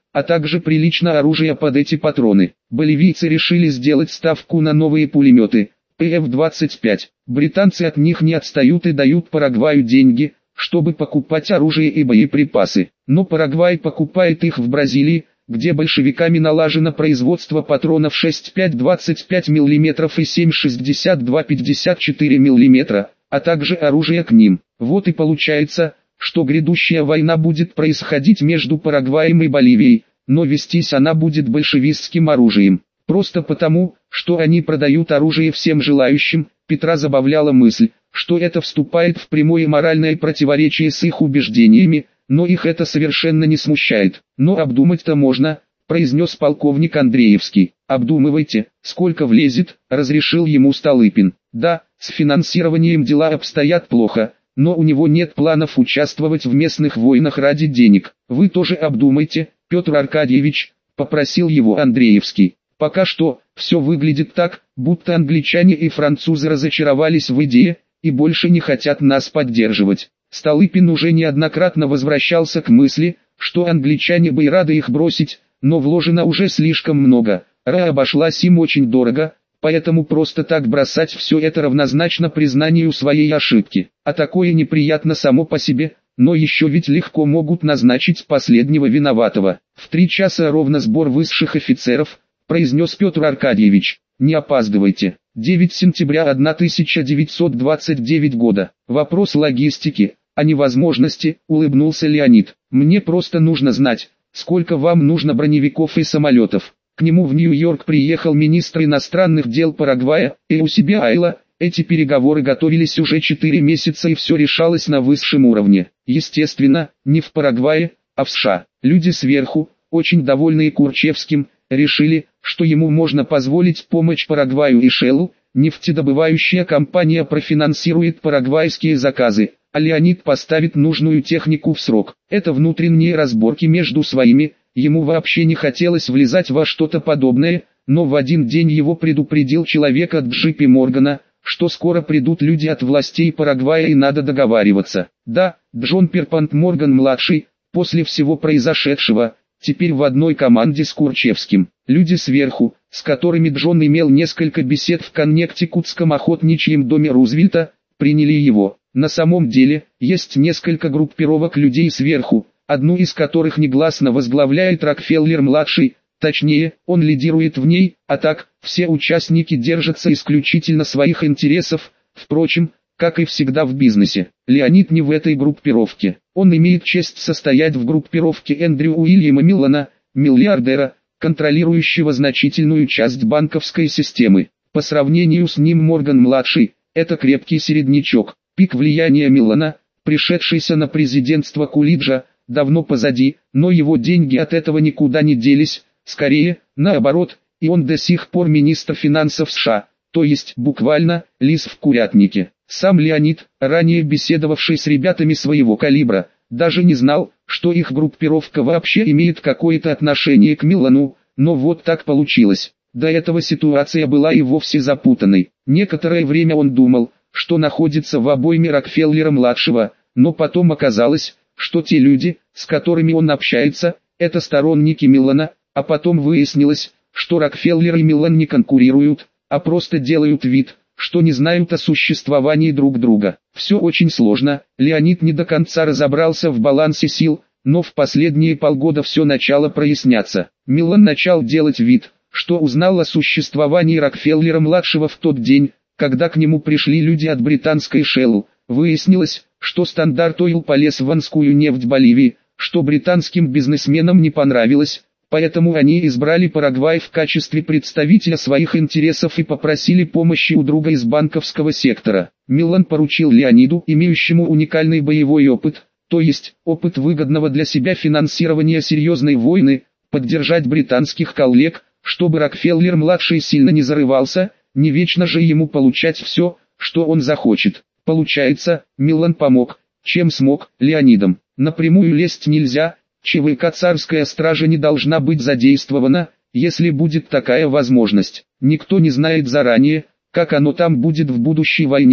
а также прилично оружия под эти патроны. Боливийцы решили сделать ставку на новые пулеметы пэ эф двадцать пять. Британцы от них не отстают и дают Парагваю деньги, чтобы покупать оружие и боеприпасы. Но Парагвай покупает их в Бразилии, где большевиками налажено производство патронов шесть пять двадцать пять миллиметров и семь шестьдесят два пятьдесят четыре миллиметра, а также оружие к ним. Вот и получается, что грядущая война будет происходить между Парагваем и Боливией, но вестись она будет большевистским оружием. Просто потому, что они продают оружие всем желающим. Петра забавляла мысль, что это вступает в прямое моральное противоречие с их убеждениями, но их это совершенно не смущает. Но обдумать-то можно, произнес полковник Андреевский. Обдумывайте, сколько влезет, разрешил ему Столыпин. Да, с финансированием дела обстоят плохо, но у него нет планов участвовать в местных войнах ради денег. Вы тоже обдумайте, Петр Аркадьевич, попросил его Андреевский. Пока что, все выглядит так, будто англичане и французы разочаровались в идее, и больше не хотят нас поддерживать. Столыпин уже неоднократно возвращался к мысли, что англичане бы и рады их бросить, но вложено уже слишком много, Ра обошлась им очень дорого, поэтому просто так бросать все это равнозначно признанию своей ошибки. А такое неприятно само по себе, но еще ведь легко могут назначить последнего виноватого. В три часа ровно сбор высших офицеров, произнес Петр Аркадьевич. Не опаздывайте. девятого сентября тысяча девятьсот двадцать девятого года. Вопрос логистики, а не возможности, улыбнулся Леонид. Мне просто нужно знать, сколько вам нужно броневиков и самолетов. К нему в Нью-Йорк приехал министр иностранных дел Парагвая, и у себя Айла. Эти переговоры готовились уже четыре месяца и все решалось на высшем уровне. Естественно, не в Парагвае, а в США. Люди сверху, очень довольные Курчевским, решили, что ему можно позволить помочь Парагваю и Шеллу. Нефтедобывающая компания профинансирует парагвайские заказы, а Леонид поставит нужную технику в срок. Это внутренние разборки между своими, ему вообще не хотелось влезать во что-то подобное, но в один день его предупредил человек от джей пи Моргана, что скоро придут люди от властей Парагвая и надо договариваться. Да, Джон Перпант Морган-младший, после всего произошедшего, теперь в одной команде с Курчевским. Люди сверху, с которыми Джон имел несколько бесед в Коннектикутском охотничьем доме Рузвельта, приняли его. На самом деле, есть несколько группировок людей сверху, одну из которых негласно возглавляет Рокфеллер-младший, точнее, он лидирует в ней, а так, все участники держатся исключительно своих интересов, впрочем, как и всегда в бизнесе. Леонид не в этой группировке. Он имеет честь состоять в группировке Эндрю Уильяма Миллана, миллиардера, контролирующего значительную часть банковской системы. По сравнению с ним Морган-младший – это крепкий середнячок. Пик влияния Миллана, пришедшийся на президентство Кулиджа, давно позади, но его деньги от этого никуда не делись, скорее, наоборот, и он до сих пор министр финансов США, то есть, буквально, лис в курятнике. Сам Леонид, ранее беседовавший с ребятами своего калибра, даже не знал, что их группировка вообще имеет какое-то отношение к Миллану, но вот так получилось. До этого ситуация была и вовсе запутанной. Некоторое время он думал, что находится в обойме Рокфеллера-младшего, но потом оказалось, что те люди, с которыми он общается, это сторонники Миллана, а потом выяснилось, что Рокфеллер и Миллан не конкурируют, а просто делают вид, что не знают о существовании друг друга. Все очень сложно, Леонид не до конца разобрался в балансе сил, но в последние полгода все начало проясняться. Миллан начал делать вид, что узнал о существовании Рокфеллера-младшего в тот день, когда к нему пришли люди от британской Shell. Выяснилось, что Стандарт Ойл полез в анскую нефть Боливии, что британским бизнесменам не понравилось, поэтому они избрали Парагвай в качестве представителя своих интересов и попросили помощи у друга из банковского сектора. Миллан поручил Леониду, имеющему уникальный боевой опыт, то есть опыт выгодного для себя финансирования серьезной войны, поддержать британских коллег, чтобы Рокфеллер-младший сильно не зарывался, не вечно же ему получать все, что он захочет. Получается, Миллан помог, чем смог, Леонидом. Напрямую лезть нельзя, ЧВК «Царская стража» не должна быть задействована, если будет такая возможность. Никто не знает заранее, как оно там будет в будущей войне,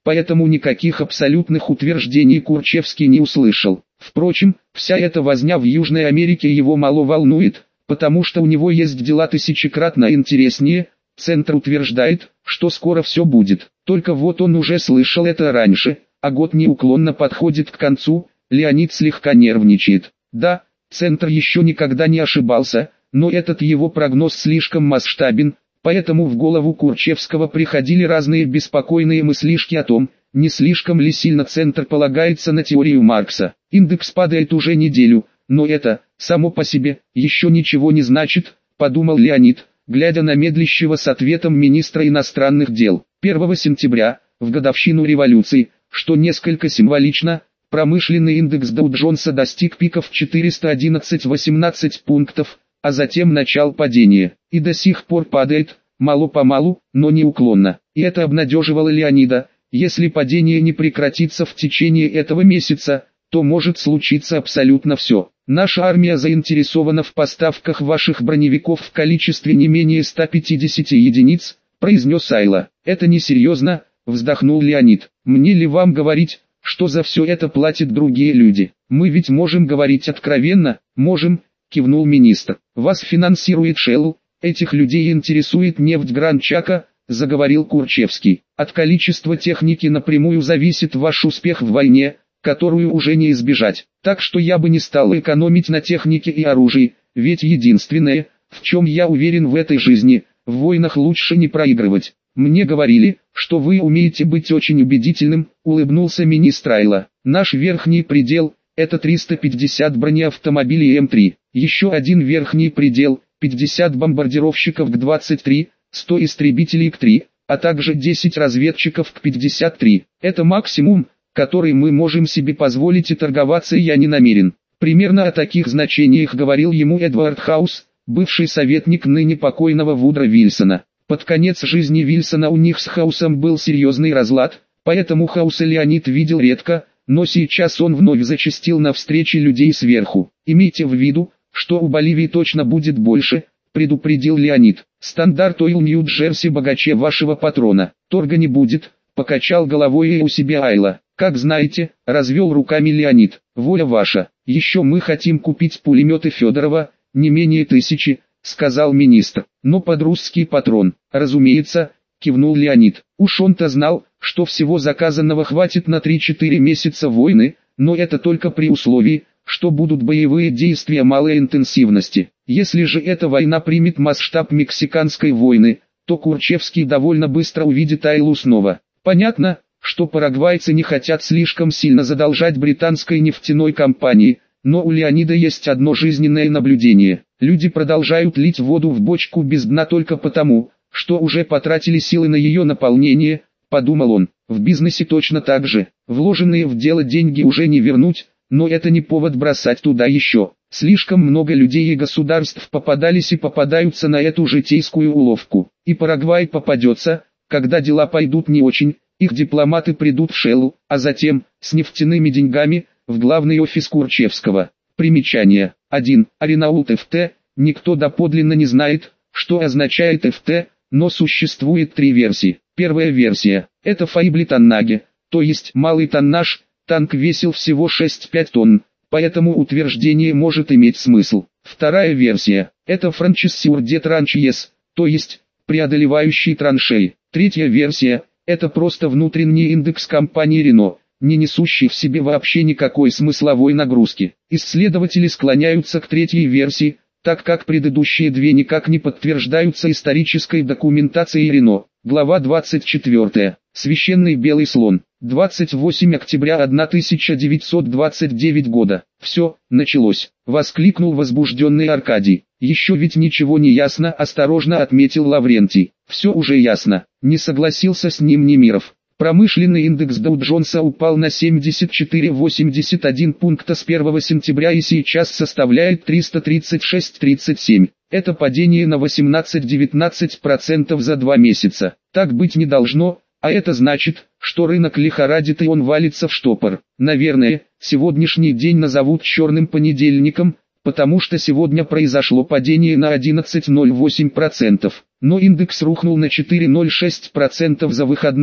поэтому никаких абсолютных утверждений Курчевский не услышал. Впрочем, вся эта возня в Южной Америке его мало волнует, потому что у него есть дела тысячекратно интереснее. Центр утверждает, что скоро все будет. Только вот он уже слышал это раньше, а год неуклонно подходит к концу. Леонид слегка нервничает. Да, Центр еще никогда не ошибался, но этот его прогноз слишком масштабен, поэтому в голову Курчевского приходили разные беспокойные мыслишки о том, не слишком ли сильно Центр полагается на теорию Маркса. Индекс падает уже неделю, но это, само по себе, еще ничего не значит, подумал Леонид, глядя на медлящего с ответом министра иностранных дел. первого сентября, в годовщину революции, что несколько символично, промышленный индекс Доу-Джонса достиг пика в четыреста одиннадцать целых восемнадцать пунктов, а затем начал падение, и до сих пор падает, мало-помалу, но неуклонно. И это обнадеживало Леонида. Если падение не прекратится в течение этого месяца, то может случиться абсолютно все. Наша армия заинтересована в поставках ваших броневиков в количестве не менее ста пятидесяти единиц, произнес Айло. Это несерьезно, вздохнул Леонид. Мне ли вам говорить, что за все это платят другие люди? Мы ведь можем говорить откровенно. Можем, кивнул министр. Вас финансирует Shell, этих людей интересует нефть Гранд-Чака, заговорил Курчевский. От количества техники напрямую зависит ваш успех в войне, которую уже не избежать. Так что я бы не стал экономить на технике и оружии, ведь единственное, в чем я уверен в этой жизни, в войнах лучше не проигрывать. Мне говорили, что вы умеете быть очень убедительным, улыбнулся министр Айло. Наш верхний предел – это триста пятьдесят бронеавтомобилей эм три. Еще один верхний предел – пятьдесят бомбардировщиков к двадцать три, сто истребителей к три, а также десять разведчиков к пятьдесят три. Это максимум, который мы можем себе позволить, и торговаться я не намерен. Примерно о таких значениях говорил ему Эдвард Хаус, бывший советник ныне покойного Вудро Вильсона. Под конец жизни Вильсона у них с Хаусом был серьезный разлад, поэтому Хауса Леонид видел редко, но сейчас он вновь зачастил на встречи людей сверху. Имейте в виду, что у Боливии точно будет больше, предупредил Леонид. Стандарт Ойл Нью-Джерси богаче вашего патрона. Торга не будет, покачал головой и у себя Айло. Как знаете, развел руками Леонид. Воля ваша. Еще мы хотим купить пулеметы Федорова, не менее тысячи, сказал министр. Но под русский патрон. Разумеется, кивнул Леонид. Уж он-то знал, что всего заказанного хватит на три-четыре месяца войны, но это только при условии, что будут боевые действия малой интенсивности. Если же эта война примет масштаб мексиканской войны, то Курчевский довольно быстро увидит Айлу снова. Понятно, что парагвайцы не хотят слишком сильно задолжать британской нефтяной компании, но у Леонида есть одно жизненное наблюдение. Люди продолжают лить воду в бочку без дна только потому, что уже потратили силы на ее наполнение, подумал он. В бизнесе точно так же. Вложенные в дело деньги уже не вернуть, но это не повод бросать туда еще. Слишком много людей и государств попадались и попадаются на эту житейскую уловку. И Парагвай попадется, когда дела пойдут не очень. Их дипломаты придут в Шеллу, а затем, с нефтяными деньгами, в главный офис Курчевского. Примечание. один. Аренаулт эф тэ. Никто доподлинно не знает, что означает эф тэ, но существует три версии. Первая версия – это Фаибли Таннаге, то есть малый тоннаж, танк весил всего шесть-пять тонн, поэтому утверждение может иметь смысл. Вторая версия – это Франчиссюр де Транчиес, то есть преодолевающий траншеи. Третья версия – это просто внутренний индекс компании Рено, не несущий в себе вообще никакой смысловой нагрузки. Исследователи склоняются к третьей версии, так как предыдущие две никак не подтверждаются исторической документацией Рено. Глава двадцать четвёртая. Священный белый слон. двадцать восьмого октября тысяча девятьсот двадцать девятого года. «Все, началось», — воскликнул возбужденный Аркадий. «Еще ведь ничего не ясно», — осторожно отметил Лаврентий. «Все уже ясно», — не согласился с ним Немиров. Промышленный индекс Доу-Джонса упал на семьдесят четыре целых восемьдесят один пункта с первого сентября и сейчас составляет триста тридцать шесть целых тридцать семь. Это падение на восемнадцать-девятнадцать процентов за два месяца. Так быть не должно, а это значит, что рынок лихорадит и он валится в штопор. Наверное, сегодняшний день назовут черным понедельником, потому что сегодня произошло падение на одиннадцать целых ноль восемь процентов. Но индекс рухнул на четыре целых ноль шесть процентов за выходные,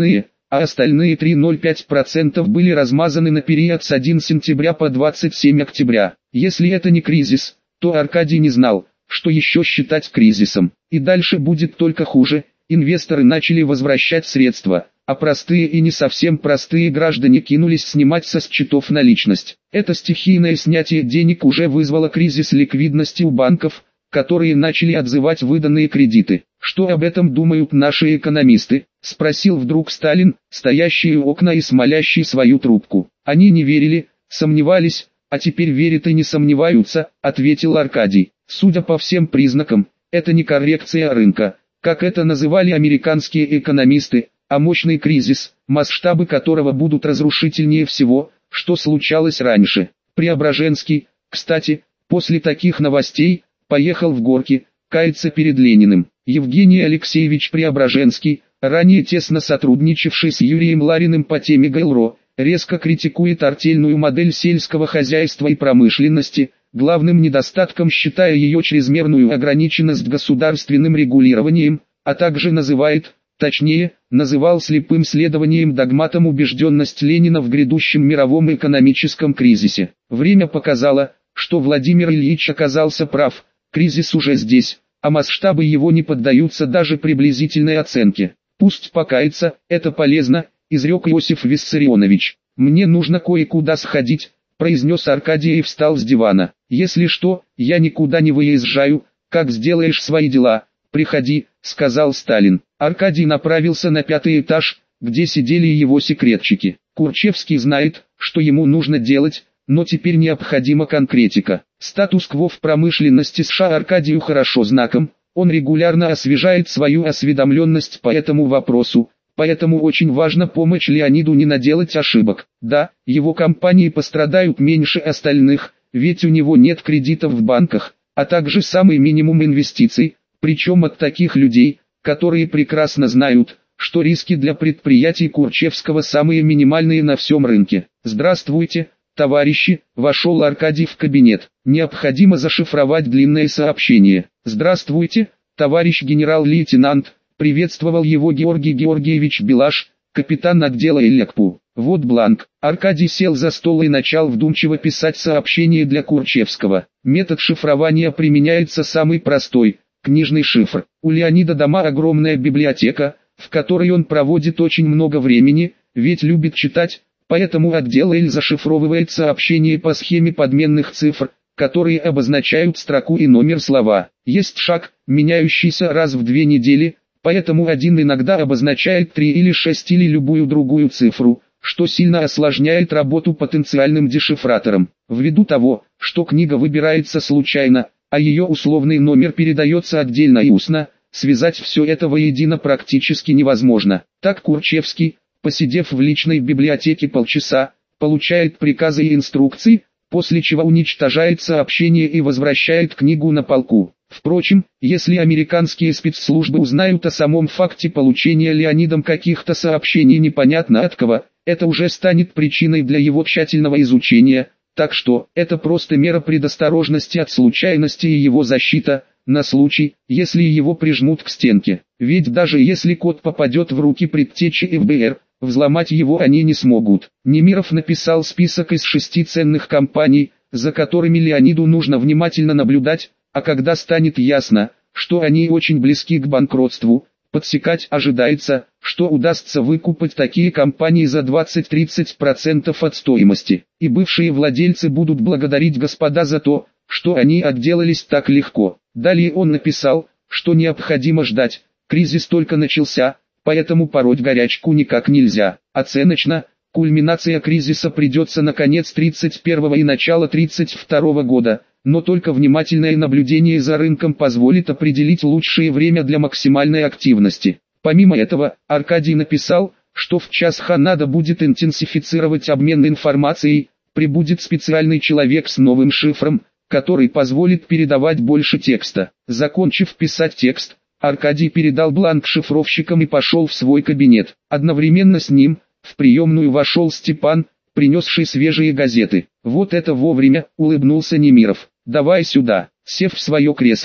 а остальные три целых ноль пять сотых процента были размазаны на период с первого сентября по двадцать седьмое октября. Если это не кризис, то Аркадий не знал, что еще считать кризисом. И дальше будет только хуже. Инвесторы начали возвращать средства, а простые и не совсем простые граждане кинулись снимать со счетов наличность. Это стихийное снятие денег уже вызвало кризис ликвидности у банков, которые начали отзывать выданные кредиты. «Что об этом думают наши экономисты?» – спросил вдруг Сталин, стоящий у окна и смолящий свою трубку. «Они не верили, сомневались, а теперь верят и не сомневаются», – ответил Аркадий. «Судя по всем признакам, это не коррекция рынка, как это называли американские экономисты, а мощный кризис, масштабы которого будут разрушительнее всего, что случалось раньше». Преображенский, кстати, после таких новостей, поехал в Горки, каяться перед Лениным. Евгений Алексеевич Преображенский, ранее тесно сотрудничавший с Юрием Лариным по теме ГЛРО, резко критикует артельную модель сельского хозяйства и промышленности, главным недостатком считая ее чрезмерную ограниченность государственным регулированием, а также называет, точнее, называл слепым следованием догматам убежденность Ленина в грядущем мировом экономическом кризисе. Время показало, что Владимир Ильич оказался прав, кризис уже здесь, а масштабы его не поддаются даже приблизительной оценке. «Пусть покается, это полезно», – изрек Иосиф Виссарионович. «Мне нужно кое-куда сходить», – произнес Аркадий и встал с дивана. «Если что, я никуда не выезжаю, как сделаешь свои дела, приходи», – сказал Сталин. Аркадий направился на пятый этаж, где сидели его секретчики. Курчевский знает, что ему нужно делать, но теперь необходима конкретика. Статус-кво в промышленности США Аркадию хорошо знаком, он регулярно освежает свою осведомленность по этому вопросу, поэтому очень важно помочь Леониду не наделать ошибок. Да, его компании пострадают меньше остальных, ведь у него нет кредитов в банках, а также самый минимум инвестиций, причем от таких людей, которые прекрасно знают, что риски для предприятий Курчевского самые минимальные на всем рынке. «Здравствуйте, товарищи», вошел Аркадий в кабинет. Необходимо зашифровать длинное сообщение. «Здравствуйте, товарищ генерал-лейтенант», приветствовал его Георгий Георгиевич Белаш, капитан отдела Элекпу. Вот бланк. Аркадий сел за стол и начал вдумчиво писать сообщение для Курчевского. Метод шифрования применяется самый простой – книжный шифр. У Леонида дома огромная библиотека, в которой он проводит очень много времени, ведь любит читать, поэтому отдел Л зашифровывает сообщение по схеме подменных цифр, которые обозначают строку и номер слова. Есть шаг, меняющийся раз в две недели, поэтому один иногда обозначает три или шесть или любую другую цифру, что сильно осложняет работу потенциальным дешифраторам. Ввиду того, что книга выбирается случайно, а ее условный номер передается отдельно и устно, связать все это воедино практически невозможно. Так Курчевский, посидев в личной библиотеке полчаса, получает приказы и инструкции, после чего уничтожает сообщение и возвращает книгу на полку. Впрочем, если американские спецслужбы узнают о самом факте получения Леонидом каких-то сообщений непонятно от кого, это уже станет причиной для его тщательного изучения, так что это просто мера предосторожности от случайности и его защита, на случай, если его прижмут к стенке. Ведь даже если код попадет в руки предтечи эф бэ эр, взломать его они не смогут. Немиров написал список из шести ценных компаний, за которыми Леониду нужно внимательно наблюдать, а когда станет ясно, что они очень близки к банкротству, подсекать ожидается, что удастся выкупать такие компании за двадцать-тридцать процентов от стоимости. И бывшие владельцы будут благодарить господа за то, что они отделались так легко. Далее он написал, что необходимо ждать, кризис только начался, поэтому пороть горячку никак нельзя. Оценочно, кульминация кризиса придется на конец тридцать первого и начало тридцать второго года, но только внимательное наблюдение за рынком позволит определить лучшее время для максимальной активности. Помимо этого, Аркадий написал, что в час Х надо будет интенсифицировать обмен информацией, прибудет специальный человек с новым шифром, который позволит передавать больше текста. Закончив писать текст, Аркадий передал бланк шифровщикам и пошел в свой кабинет. Одновременно с ним, в приемную вошел Степан, принесший свежие газеты. «Вот это вовремя», — улыбнулся Немиров. «Давай сюда». Сев в свое кресло,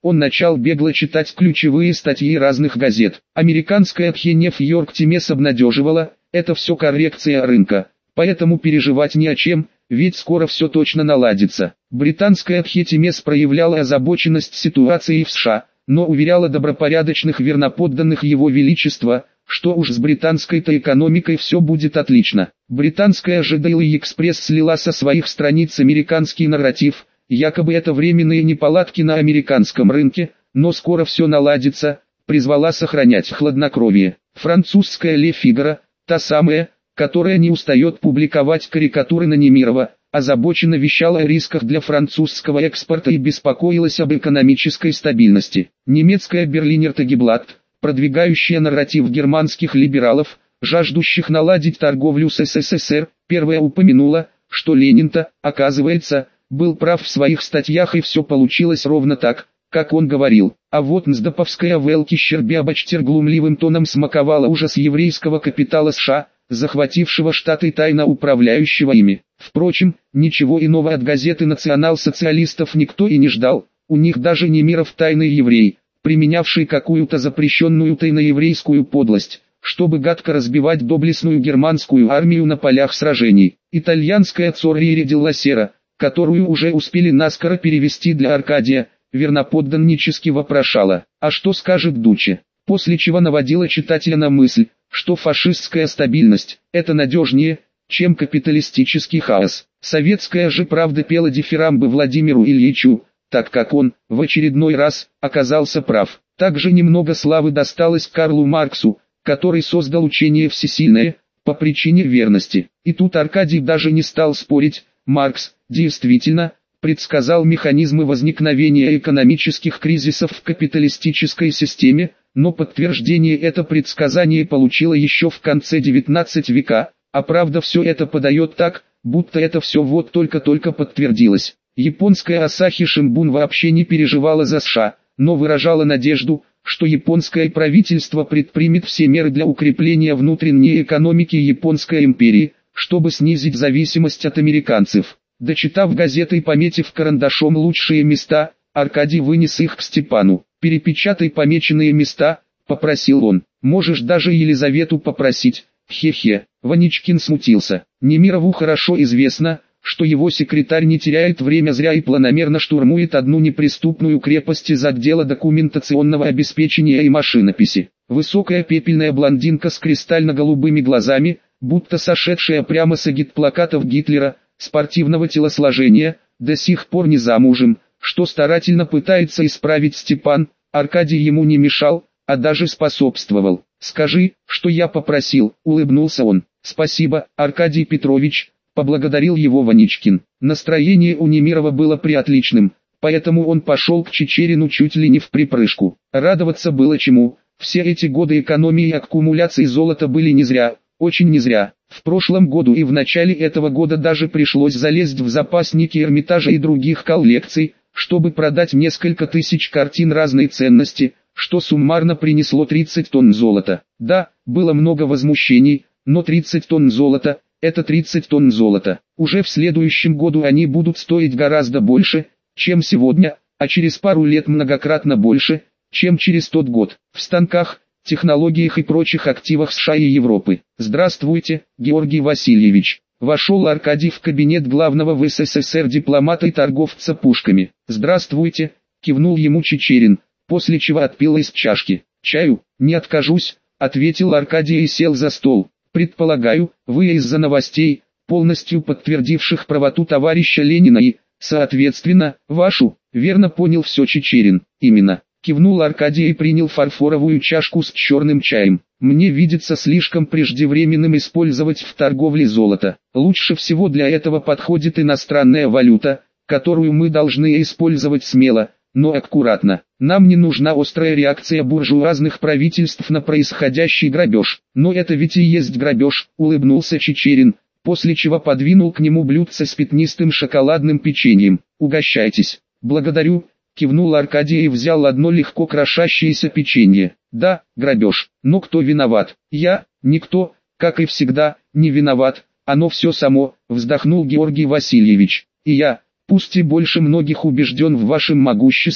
Он начал бегло читать ключевые статьи разных газет. Американская Тхе Нью-Йорк Тимес обнадеживала, это все коррекция рынка, поэтому переживать не о чем, ведь скоро все точно наладится. Британская Тхе Тимес проявляла озабоченность ситуацией в США, но уверяла добропорядочных верноподданных Его Величества, что уж с британской-то экономикой все будет отлично. Британская же Daily Express слила со своих страниц американский нарратив, якобы это временные неполадки на американском рынке, но скоро все наладится, призвала сохранять хладнокровие. Французская Le Figaro, та самая, которая не устает публиковать карикатуры на Немирова, озабоченно вещала о рисках для французского экспорта и беспокоилась об экономической стабильности. Немецкая Berliner Tageblatt, продвигающая нарратив германских либералов, жаждущих наладить торговлю с СССР, первая упомянула, что Ленин-то, оказывается, был прав в своих статьях и все получилось ровно так, как он говорил. А вот Нсдаповская Велки Щербиабачтер глумливым тоном смаковала ужас еврейского капитала США, захватившего Штаты и тайно управляющего ими. Впрочем, ничего иного от газеты национал-социалистов никто и не ждал, у них даже Немиров тайный еврей, применявший какую-то запрещенную тайноеврейскую подлость, чтобы гадко разбивать доблестную германскую армию на полях сражений. Итальянская Корриere делла Сера, которую уже успели наскоро перевести для Аркадия, верноподданнически вопрошала, а что скажет Дуччи, после чего наводила читателя на мысль, что фашистская стабильность – это надежнее, чем капиталистический хаос. Советская же правда пела дифирамбы Владимиру Ильичу, так как он, в очередной раз, оказался прав. Также немного славы досталось Карлу Марксу, который создал учение «Всесильное», по причине верности. И тут Аркадий даже не стал спорить, Маркс, действительно, предсказал механизмы возникновения экономических кризисов в капиталистической системе, но подтверждение это предсказание получило еще в конце девятнадцатого века, а правда все это подает так, будто это все вот только-только подтвердилось. Японская Асахи Шимбун вообще не переживала за США, но выражала надежду, что японское правительство предпримет все меры для укрепления внутренней экономики Японской империи, чтобы снизить зависимость от американцев. Дочитав газеты и пометив карандашом лучшие места, Аркадий вынес их к Степану. «Перепечатай помеченные места», — попросил он. «Можешь даже Елизавету попросить». Хе-хе. Ваничкин смутился. Немирову хорошо известно, что его секретарь не теряет время зря и планомерно штурмует одну неприступную крепость из отдела документационного обеспечения и машинописи. Высокая пепельная блондинка с кристально-голубыми глазами, будто сошедшая прямо с агитплакатов Гитлера, спортивного телосложения, до сих пор не замужем, что старательно пытается исправить Степан. Аркадий ему не мешал, а даже способствовал. «Скажи, что я попросил», — улыбнулся он. «Спасибо, Аркадий Петрович», — поблагодарил его Ваничкин. Настроение у Немирова было приотличным, поэтому он пошел к Чичерину чуть ли не в припрыжку. Радоваться было чему, все эти годы экономии и аккумуляции золота были не зря, очень не зря. В прошлом году и в начале этого года даже пришлось залезть в запасники Эрмитажа и других коллекций, чтобы продать несколько тысяч картин разной ценности, что суммарно принесло тридцать тонн золота. Да, было много возмущений, но тридцать тонн золота – это тридцать тонн золота. Уже в следующем году они будут стоить гораздо больше, чем сегодня, а через пару лет многократно больше, чем через тот год. В станках, технологиях и прочих активах США и Европы. «Здравствуйте, Георгий Васильевич». Вошел Аркадий в кабинет главного в СССР дипломата и торговца пушками. «Здравствуйте», кивнул ему Чичерин, после чего отпил из чашки. «Чаю, не откажусь», ответил Аркадий и сел за стол. «Предполагаю, вы из-за новостей, полностью подтвердивших правоту товарища Ленина и, соответственно, вашу». «Верно понял все Чичерин, именно». Кивнул Аркадий и принял фарфоровую чашку с черным чаем. «Мне видится слишком преждевременным использовать в торговле золото. Лучше всего для этого подходит иностранная валюта, которую мы должны использовать смело, но аккуратно. Нам не нужна острая реакция буржуазных правительств на происходящий грабеж». «Но это ведь и есть грабеж», — улыбнулся Чичерин, после чего подвинул к нему блюдце с пятнистым шоколадным печеньем. «Угощайтесь». «Благодарю», — кивнул Аркадий и взял одно легко крошащееся печенье. «Да, грабеж. Но кто виноват? Я, никто, как и всегда, не виноват. Оно все само», — вздохнул Георгий Васильевич. «И я, пусть и больше многих убежден в вашем могуществе,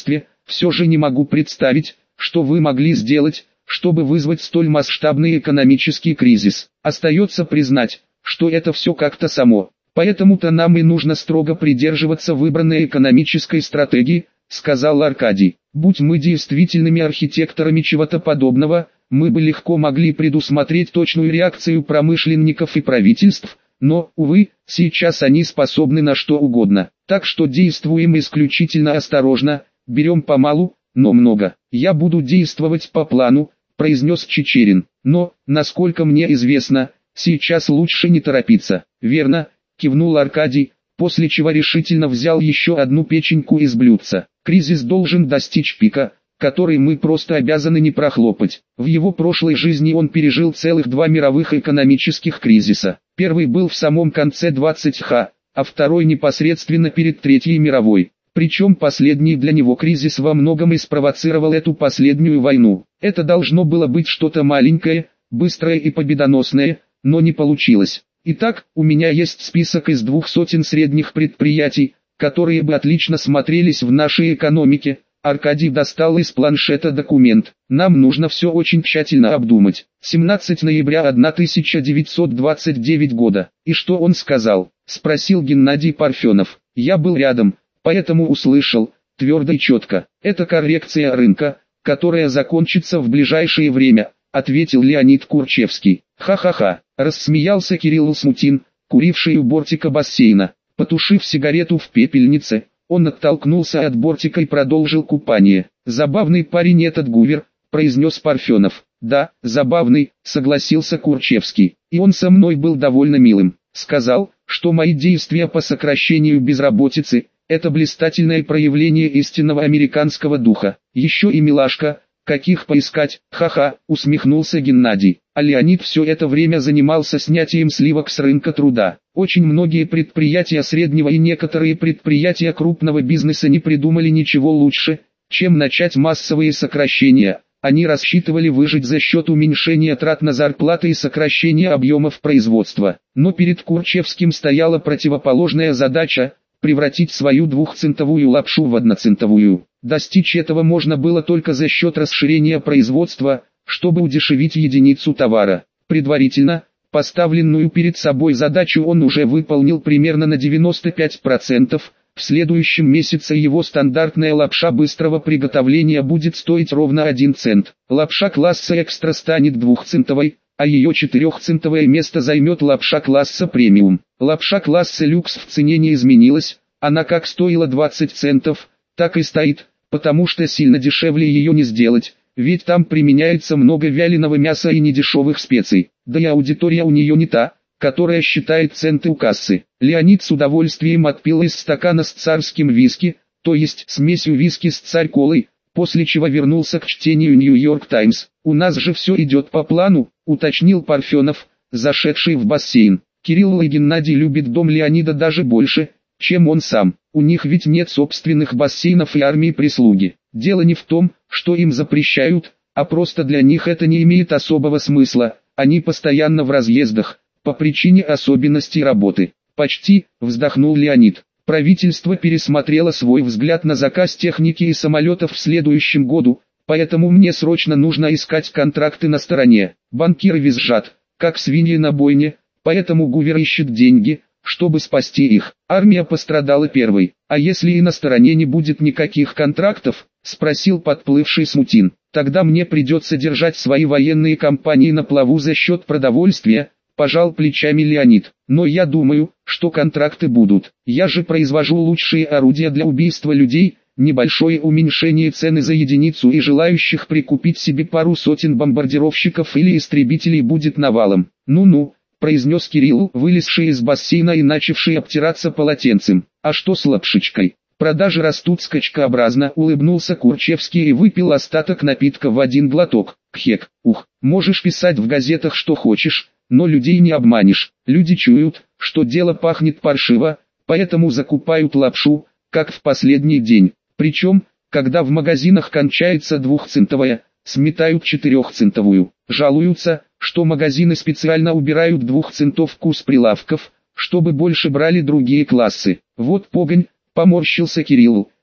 Все же не могу представить, что вы могли сделать, чтобы вызвать столь масштабный экономический кризис. Остается признать, что это все как-то само. Поэтому-то нам и нужно строго придерживаться выбранной экономической стратегии, сказал Аркадий. Будь мы действительными архитекторами чего-то подобного, мы бы легко могли предусмотреть точную реакцию промышленников и правительств, но, увы, сейчас они способны на что угодно. Так что действуем исключительно осторожно, берем помалу, но много. Я буду действовать по плану, произнес Чичерин. Но, насколько мне известно, сейчас лучше не торопиться. Верно, кивнул Аркадий, после чего решительно взял еще одну печеньку из блюдца. Кризис должен достичь пика, который мы просто обязаны не прохлопать. В его прошлой жизни он пережил целых два мировых экономических кризиса. Первый был в самом конце двадцатых ха, а второй непосредственно перед Третьей мировой. Причем последний для него кризис во многом и спровоцировал эту последнюю войну. Это должно было быть что-то маленькое, быстрое и победоносное, но не получилось. Итак, у меня есть список из двух сотен средних предприятий, которые бы отлично смотрелись в нашей экономике. Аркадий достал из планшета документ. Нам нужно все очень тщательно обдумать. семнадцатого ноября тысяча девятьсот двадцать девятого года. И что он сказал? Спросил Геннадий Парфенов. Я был рядом, поэтому услышал, твердо и четко. Это коррекция рынка, которая закончится в ближайшее время, ответил Леонид Курчевский. Ха-ха-ха, рассмеялся Кирилл Смутин, куривший у бортика бассейна. Потушив сигарету в пепельнице, он оттолкнулся от бортика и продолжил купание. «Забавный парень этот Гувер», — произнес Парфенов. «Да, забавный», — согласился Курчевский. «И он со мной был довольно милым. Сказал, что мои действия по сокращению безработицы — это блистательное проявление истинного американского духа. Еще и милашка, каких поискать, ха-ха», — усмехнулся Геннадий. А Леонид все это время занимался снятием сливок с рынка труда. Очень многие предприятия среднего и некоторые предприятия крупного бизнеса не придумали ничего лучше, чем начать массовые сокращения. Они рассчитывали выжить за счет уменьшения трат на зарплаты и сокращения объемов производства. Но перед Курчевским стояла противоположная задача – превратить свою двухцентовую лапшу в одноцентовую. Достичь этого можно было только за счет расширения производства, чтобы удешевить единицу товара. Предварительно, поставленную перед собой задачу он уже выполнил примерно на девяносто пять процентов. В следующем месяце его стандартная лапша быстрого приготовления будет стоить ровно один цент. Лапша класса экстра станет двухцентовой, а ее четырехцентовое место займет лапша класса премиум. Лапша класса люкс в цене не изменилась, она как стоила двадцать центов, так и стоит, потому что сильно дешевле ее не сделать. Ведь там применяется много вяленого мяса и недешевых специй. Да и аудитория у нее не та, которая считает центы у кассы. Леонид с удовольствием отпил из стакана с царским виски, то есть смесью виски с царь-колой, после чего вернулся к чтению «Нью-Йорк Таймс». «У нас же все идет по плану», — уточнил Парфенов, зашедший в бассейн. Кирилл и Геннадий любят дом Леонида даже больше, чем он сам. У них ведь нет собственных бассейнов и армии прислуги. Дело не в том, что им запрещают, а просто для них это не имеет особого смысла. Они постоянно в разъездах, по причине особенностей работы. «Почти», — вздохнул Леонид. «Правительство пересмотрело свой взгляд на заказ техники и самолетов в следующем году, поэтому мне срочно нужно искать контракты на стороне. Банкиры визжат, как свиньи на бойне, поэтому Гувер ищет деньги, чтобы спасти их. Армия пострадала первой. А если и на стороне не будет никаких контрактов?» — спросил подплывший Смутин. «Тогда мне придется держать свои военные компании на плаву за счет продовольствия», — пожал плечами Леонид. «Но я думаю, что контракты будут. Я же произвожу лучшие орудия для убийства людей». Небольшое уменьшение цены за единицу и желающих прикупить себе пару сотен бомбардировщиков или истребителей будет навалом. «Ну-ну», — произнес Кирилл, вылезший из бассейна и начавший обтираться полотенцем. «А что с лапшичкой? Продажи растут скачкообразно», — улыбнулся Курчевский и выпил остаток напитка в один глоток. «Кхек, ух, можешь писать в газетах что хочешь, но людей не обманешь. Люди чуют, что дело пахнет паршиво, поэтому закупают лапшу, как в последний день. Причем, когда в магазинах кончается двухцентовая, сметают четырехцентовую. Жалуются, что магазины специально убирают двухцентовку с прилавков, чтобы больше брали другие классы. Вот погонь», — поморщился Кирилл.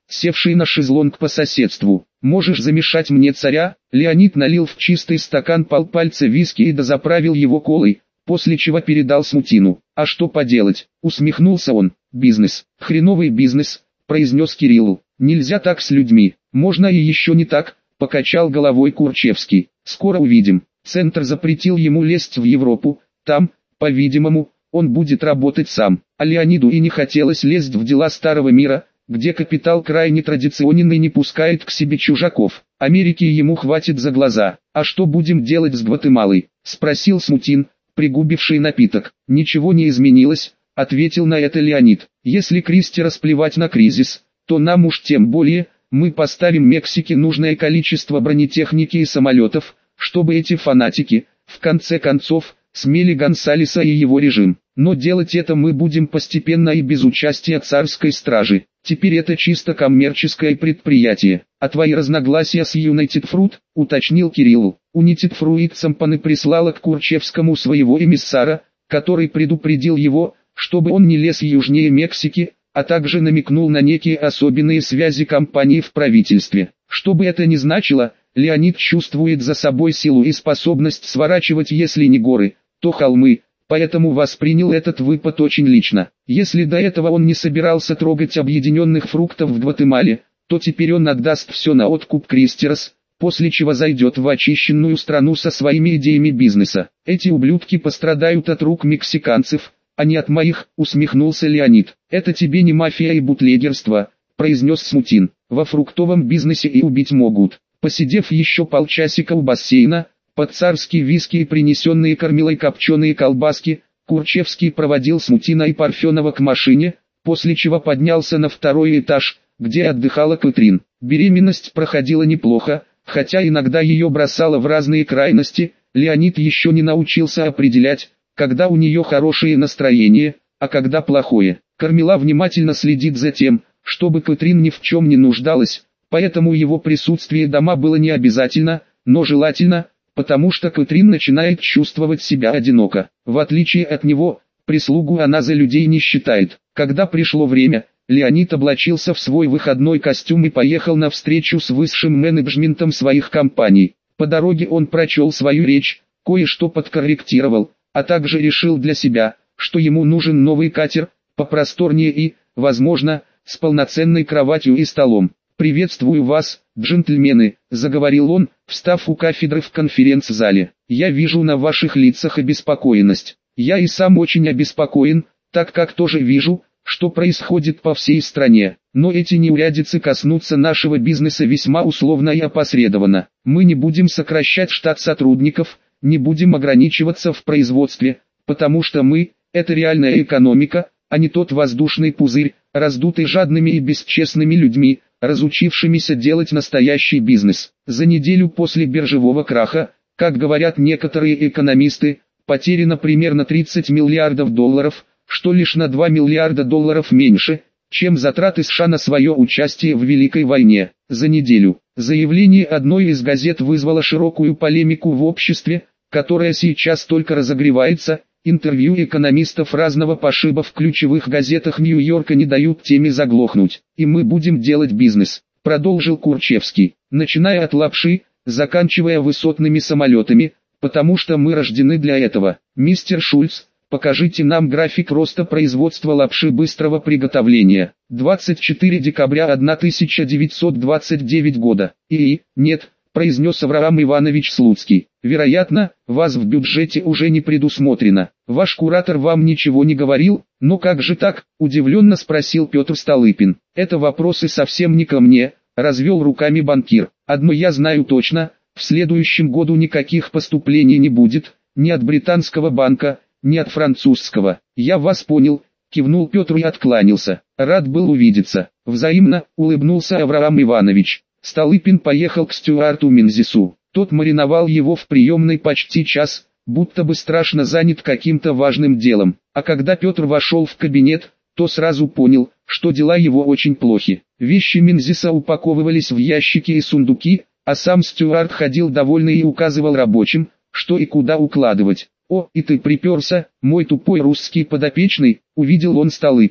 севший на шезлонг по соседству. «Можешь замешать мне царя?» Леонид налил в чистый стакан полпальца виски и дозаправил его колой, после чего передал Смутину. «А что поделать?» — усмехнулся он. «Бизнес. Хреновый бизнес», — произнес Кирилл. «Нельзя так с людьми». «Можно и еще не так», — покачал головой Курчевский. «Скоро увидим». Центр запретил ему лезть в Европу. Там, по-видимому, он будет работать сам. А Леониду и не хотелось лезть в дела старого мира, где капитал крайне традиционен и не пускает к себе чужаков. Америки ему хватит за глаза. «А что будем делать с Гватемалой?» — спросил Смутин, пригубивший напиток. «Ничего не изменилось», — ответил на это Леонид. «Если Кристи расплевать на кризис, то нам уж тем более, мы поставим Мексике нужное количество бронетехники и самолетов, чтобы эти фанатики, в конце концов, смели Гонсалеса и его режим. Но делать это мы будем постепенно и без участия царской стражи. Теперь это чисто коммерческое предприятие. А твои разногласия с United Fruit?» — уточнил Кирилл. United Fruit Компани прислала к Курчевскому своего эмиссара, который предупредил его, чтобы он не лез южнее Мексики, а также намекнул на некие особенные связи компании в правительстве. Что бы это ни значило, Леонид чувствует за собой силу и способность сворачивать, если не горы, то холмы, поэтому воспринял этот выпад очень лично. Если до этого он не собирался трогать объединенных фруктов в Гватемале, то теперь он отдаст все на откуп Кристерос, после чего зайдет в очищенную страну со своими идеями бизнеса. «Эти ублюдки пострадают от рук мексиканцев, а не от моих», — усмехнулся Леонид. «Это тебе не мафия и бутлегерство», — произнес Смутин. «Во фруктовом бизнесе и убить могут». Посидев еще полчасика у бассейна, под царские виски и принесенные кормилой копченые колбаски, Курчевский проводил Смутина и Парфенова к машине, после чего поднялся на второй этаж, где отдыхала Кэтрин. Беременность проходила неплохо, хотя иногда ее бросало в разные крайности. Леонид еще не научился определять, когда у нее хорошее настроение, а когда плохое. Кармила внимательно следит за тем, чтобы Кэтрин ни в чем не нуждалась, поэтому его присутствие дома было не обязательно, но желательно, потому что Кэтрин начинает чувствовать себя одиноко. В отличие от него, прислугу она за людей не считает. Когда пришло время, Леонид облачился в свой выходной костюм и поехал на встречу с высшим менеджментом своих компаний. По дороге он прочел свою речь, кое-что подкорректировал, а также решил для себя, что ему нужен новый катер, попросторнее и, возможно, с полноценной кроватью и столом. «Приветствую вас, джентльмены», — заговорил он, встав у кафедры в конференц-зале. «Я вижу на ваших лицах обеспокоенность. Я и сам очень обеспокоен, так как тоже вижу, что происходит по всей стране. Но эти неурядицы коснутся нашего бизнеса весьма условно и опосредованно. Мы не будем сокращать штат сотрудников, не будем ограничиваться в производстве, потому что мы – это реальная экономика, а не тот воздушный пузырь, раздутый жадными и бесчестными людьми, разучившимися делать настоящий бизнес. За неделю после биржевого краха, как говорят некоторые экономисты, потеряно примерно тридцать миллиардов долларов, что лишь на два миллиарда долларов меньше, чем затраты США на свое участие в Великой войне. За неделю. Заявление одной из газет вызвало широкую полемику в обществе, которая сейчас только разогревается. Интервью экономистов разного пошиба в ключевых газетах Нью-Йорка не дают теме заглохнуть. «И мы будем делать бизнес», — продолжил Курчевский, начиная от лапши, заканчивая высотными самолетами, потому что мы рождены для этого. Мистер Шульц, покажите нам график роста производства лапши быстрого приготовления. двадцать четвёртого декабря тысяча девятьсот двадцать девятого года. И, нет, произнес Авраам Иванович Слуцкий. Вероятно, вас в бюджете уже не предусмотрено. Ваш куратор вам ничего не говорил? Но как же так? Удивленно спросил Петр Столыпин. Это вопросы совсем не ко мне, развел руками банкир. Одно я знаю точно, в следующем году никаких поступлений не будет, ни от британского банка, ни от французского. Я вас понял, кивнул Петр и откланялся. Рад был увидеться. Взаимно, улыбнулся Авраам Иванович. Столыпин поехал к Стюарту Минзису. Тот мариновал его в приемной почти час, будто бы страшно занят каким-то важным делом. А когда Петр вошел в кабинет, то сразу понял, что дела его очень плохи. Вещи Минзиса упаковывались в ящики и сундуки, а сам Стюарт ходил довольный и указывал рабочим, что и куда укладывать. «О, и ты приперся, мой тупой русский подопечный», — увидел он Столыпина.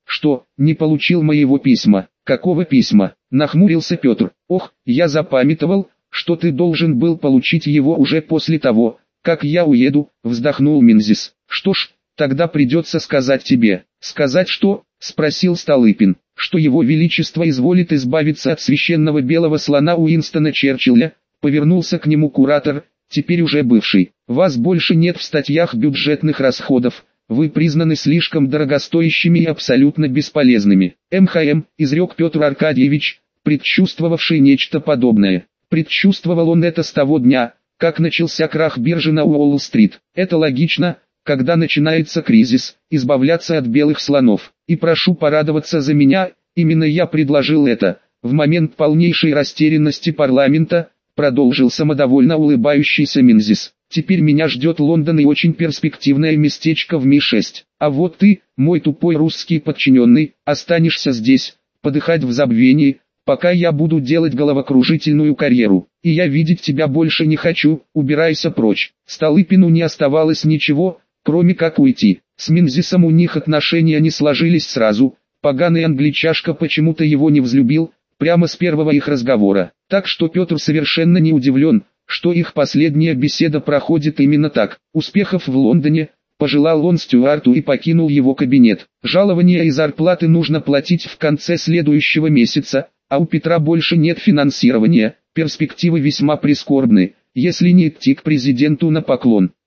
Что, не получил моего письма? Какого письма? Нахмурился Петр. Ох, я запамятовал, что ты должен был получить его уже после того, как я уеду, вздохнул Минзис. Что ж, тогда придется сказать тебе. Сказать что? Спросил Столыпин. Что его величество изволит избавиться от священного белого слона Уинстона Черчилля, повернулся к нему куратор, теперь уже бывший. Вас больше нет в статьях бюджетных расходов, вы признаны слишком дорогостоящими и абсолютно бесполезными. МХМ, изрек Петр Аркадьевич, предчувствовавший нечто подобное. Предчувствовал он это с того дня, как начался крах биржи на Уолл-стрит. Это логично, когда начинается кризис, избавляться от белых слонов. И прошу порадоваться за меня, именно я предложил это, в момент полнейшей растерянности парламента, продолжил самодовольно улыбающийся Минзис. Теперь меня ждет Лондон и очень перспективное местечко в Ми шесть. А вот ты, мой тупой русский подчиненный, останешься здесь, подыхать в забвении, пока я буду делать головокружительную карьеру. И я видеть тебя больше не хочу, убирайся прочь. Столыпину не оставалось ничего, кроме как уйти. С Минзисом у них отношения не сложились сразу, поганый англичашка почему-то его не взлюбил, прямо с первого их разговора. Так что Петр совершенно не удивлен, что их последняя беседа проходит именно так. Успехов в Лондоне, пожелал он Стюарту и покинул его кабинет. Жалования и зарплаты нужно платить в конце следующего месяца, а у Петра больше нет финансирования, перспективы весьма прискорбны, если не идти к президенту на поклон.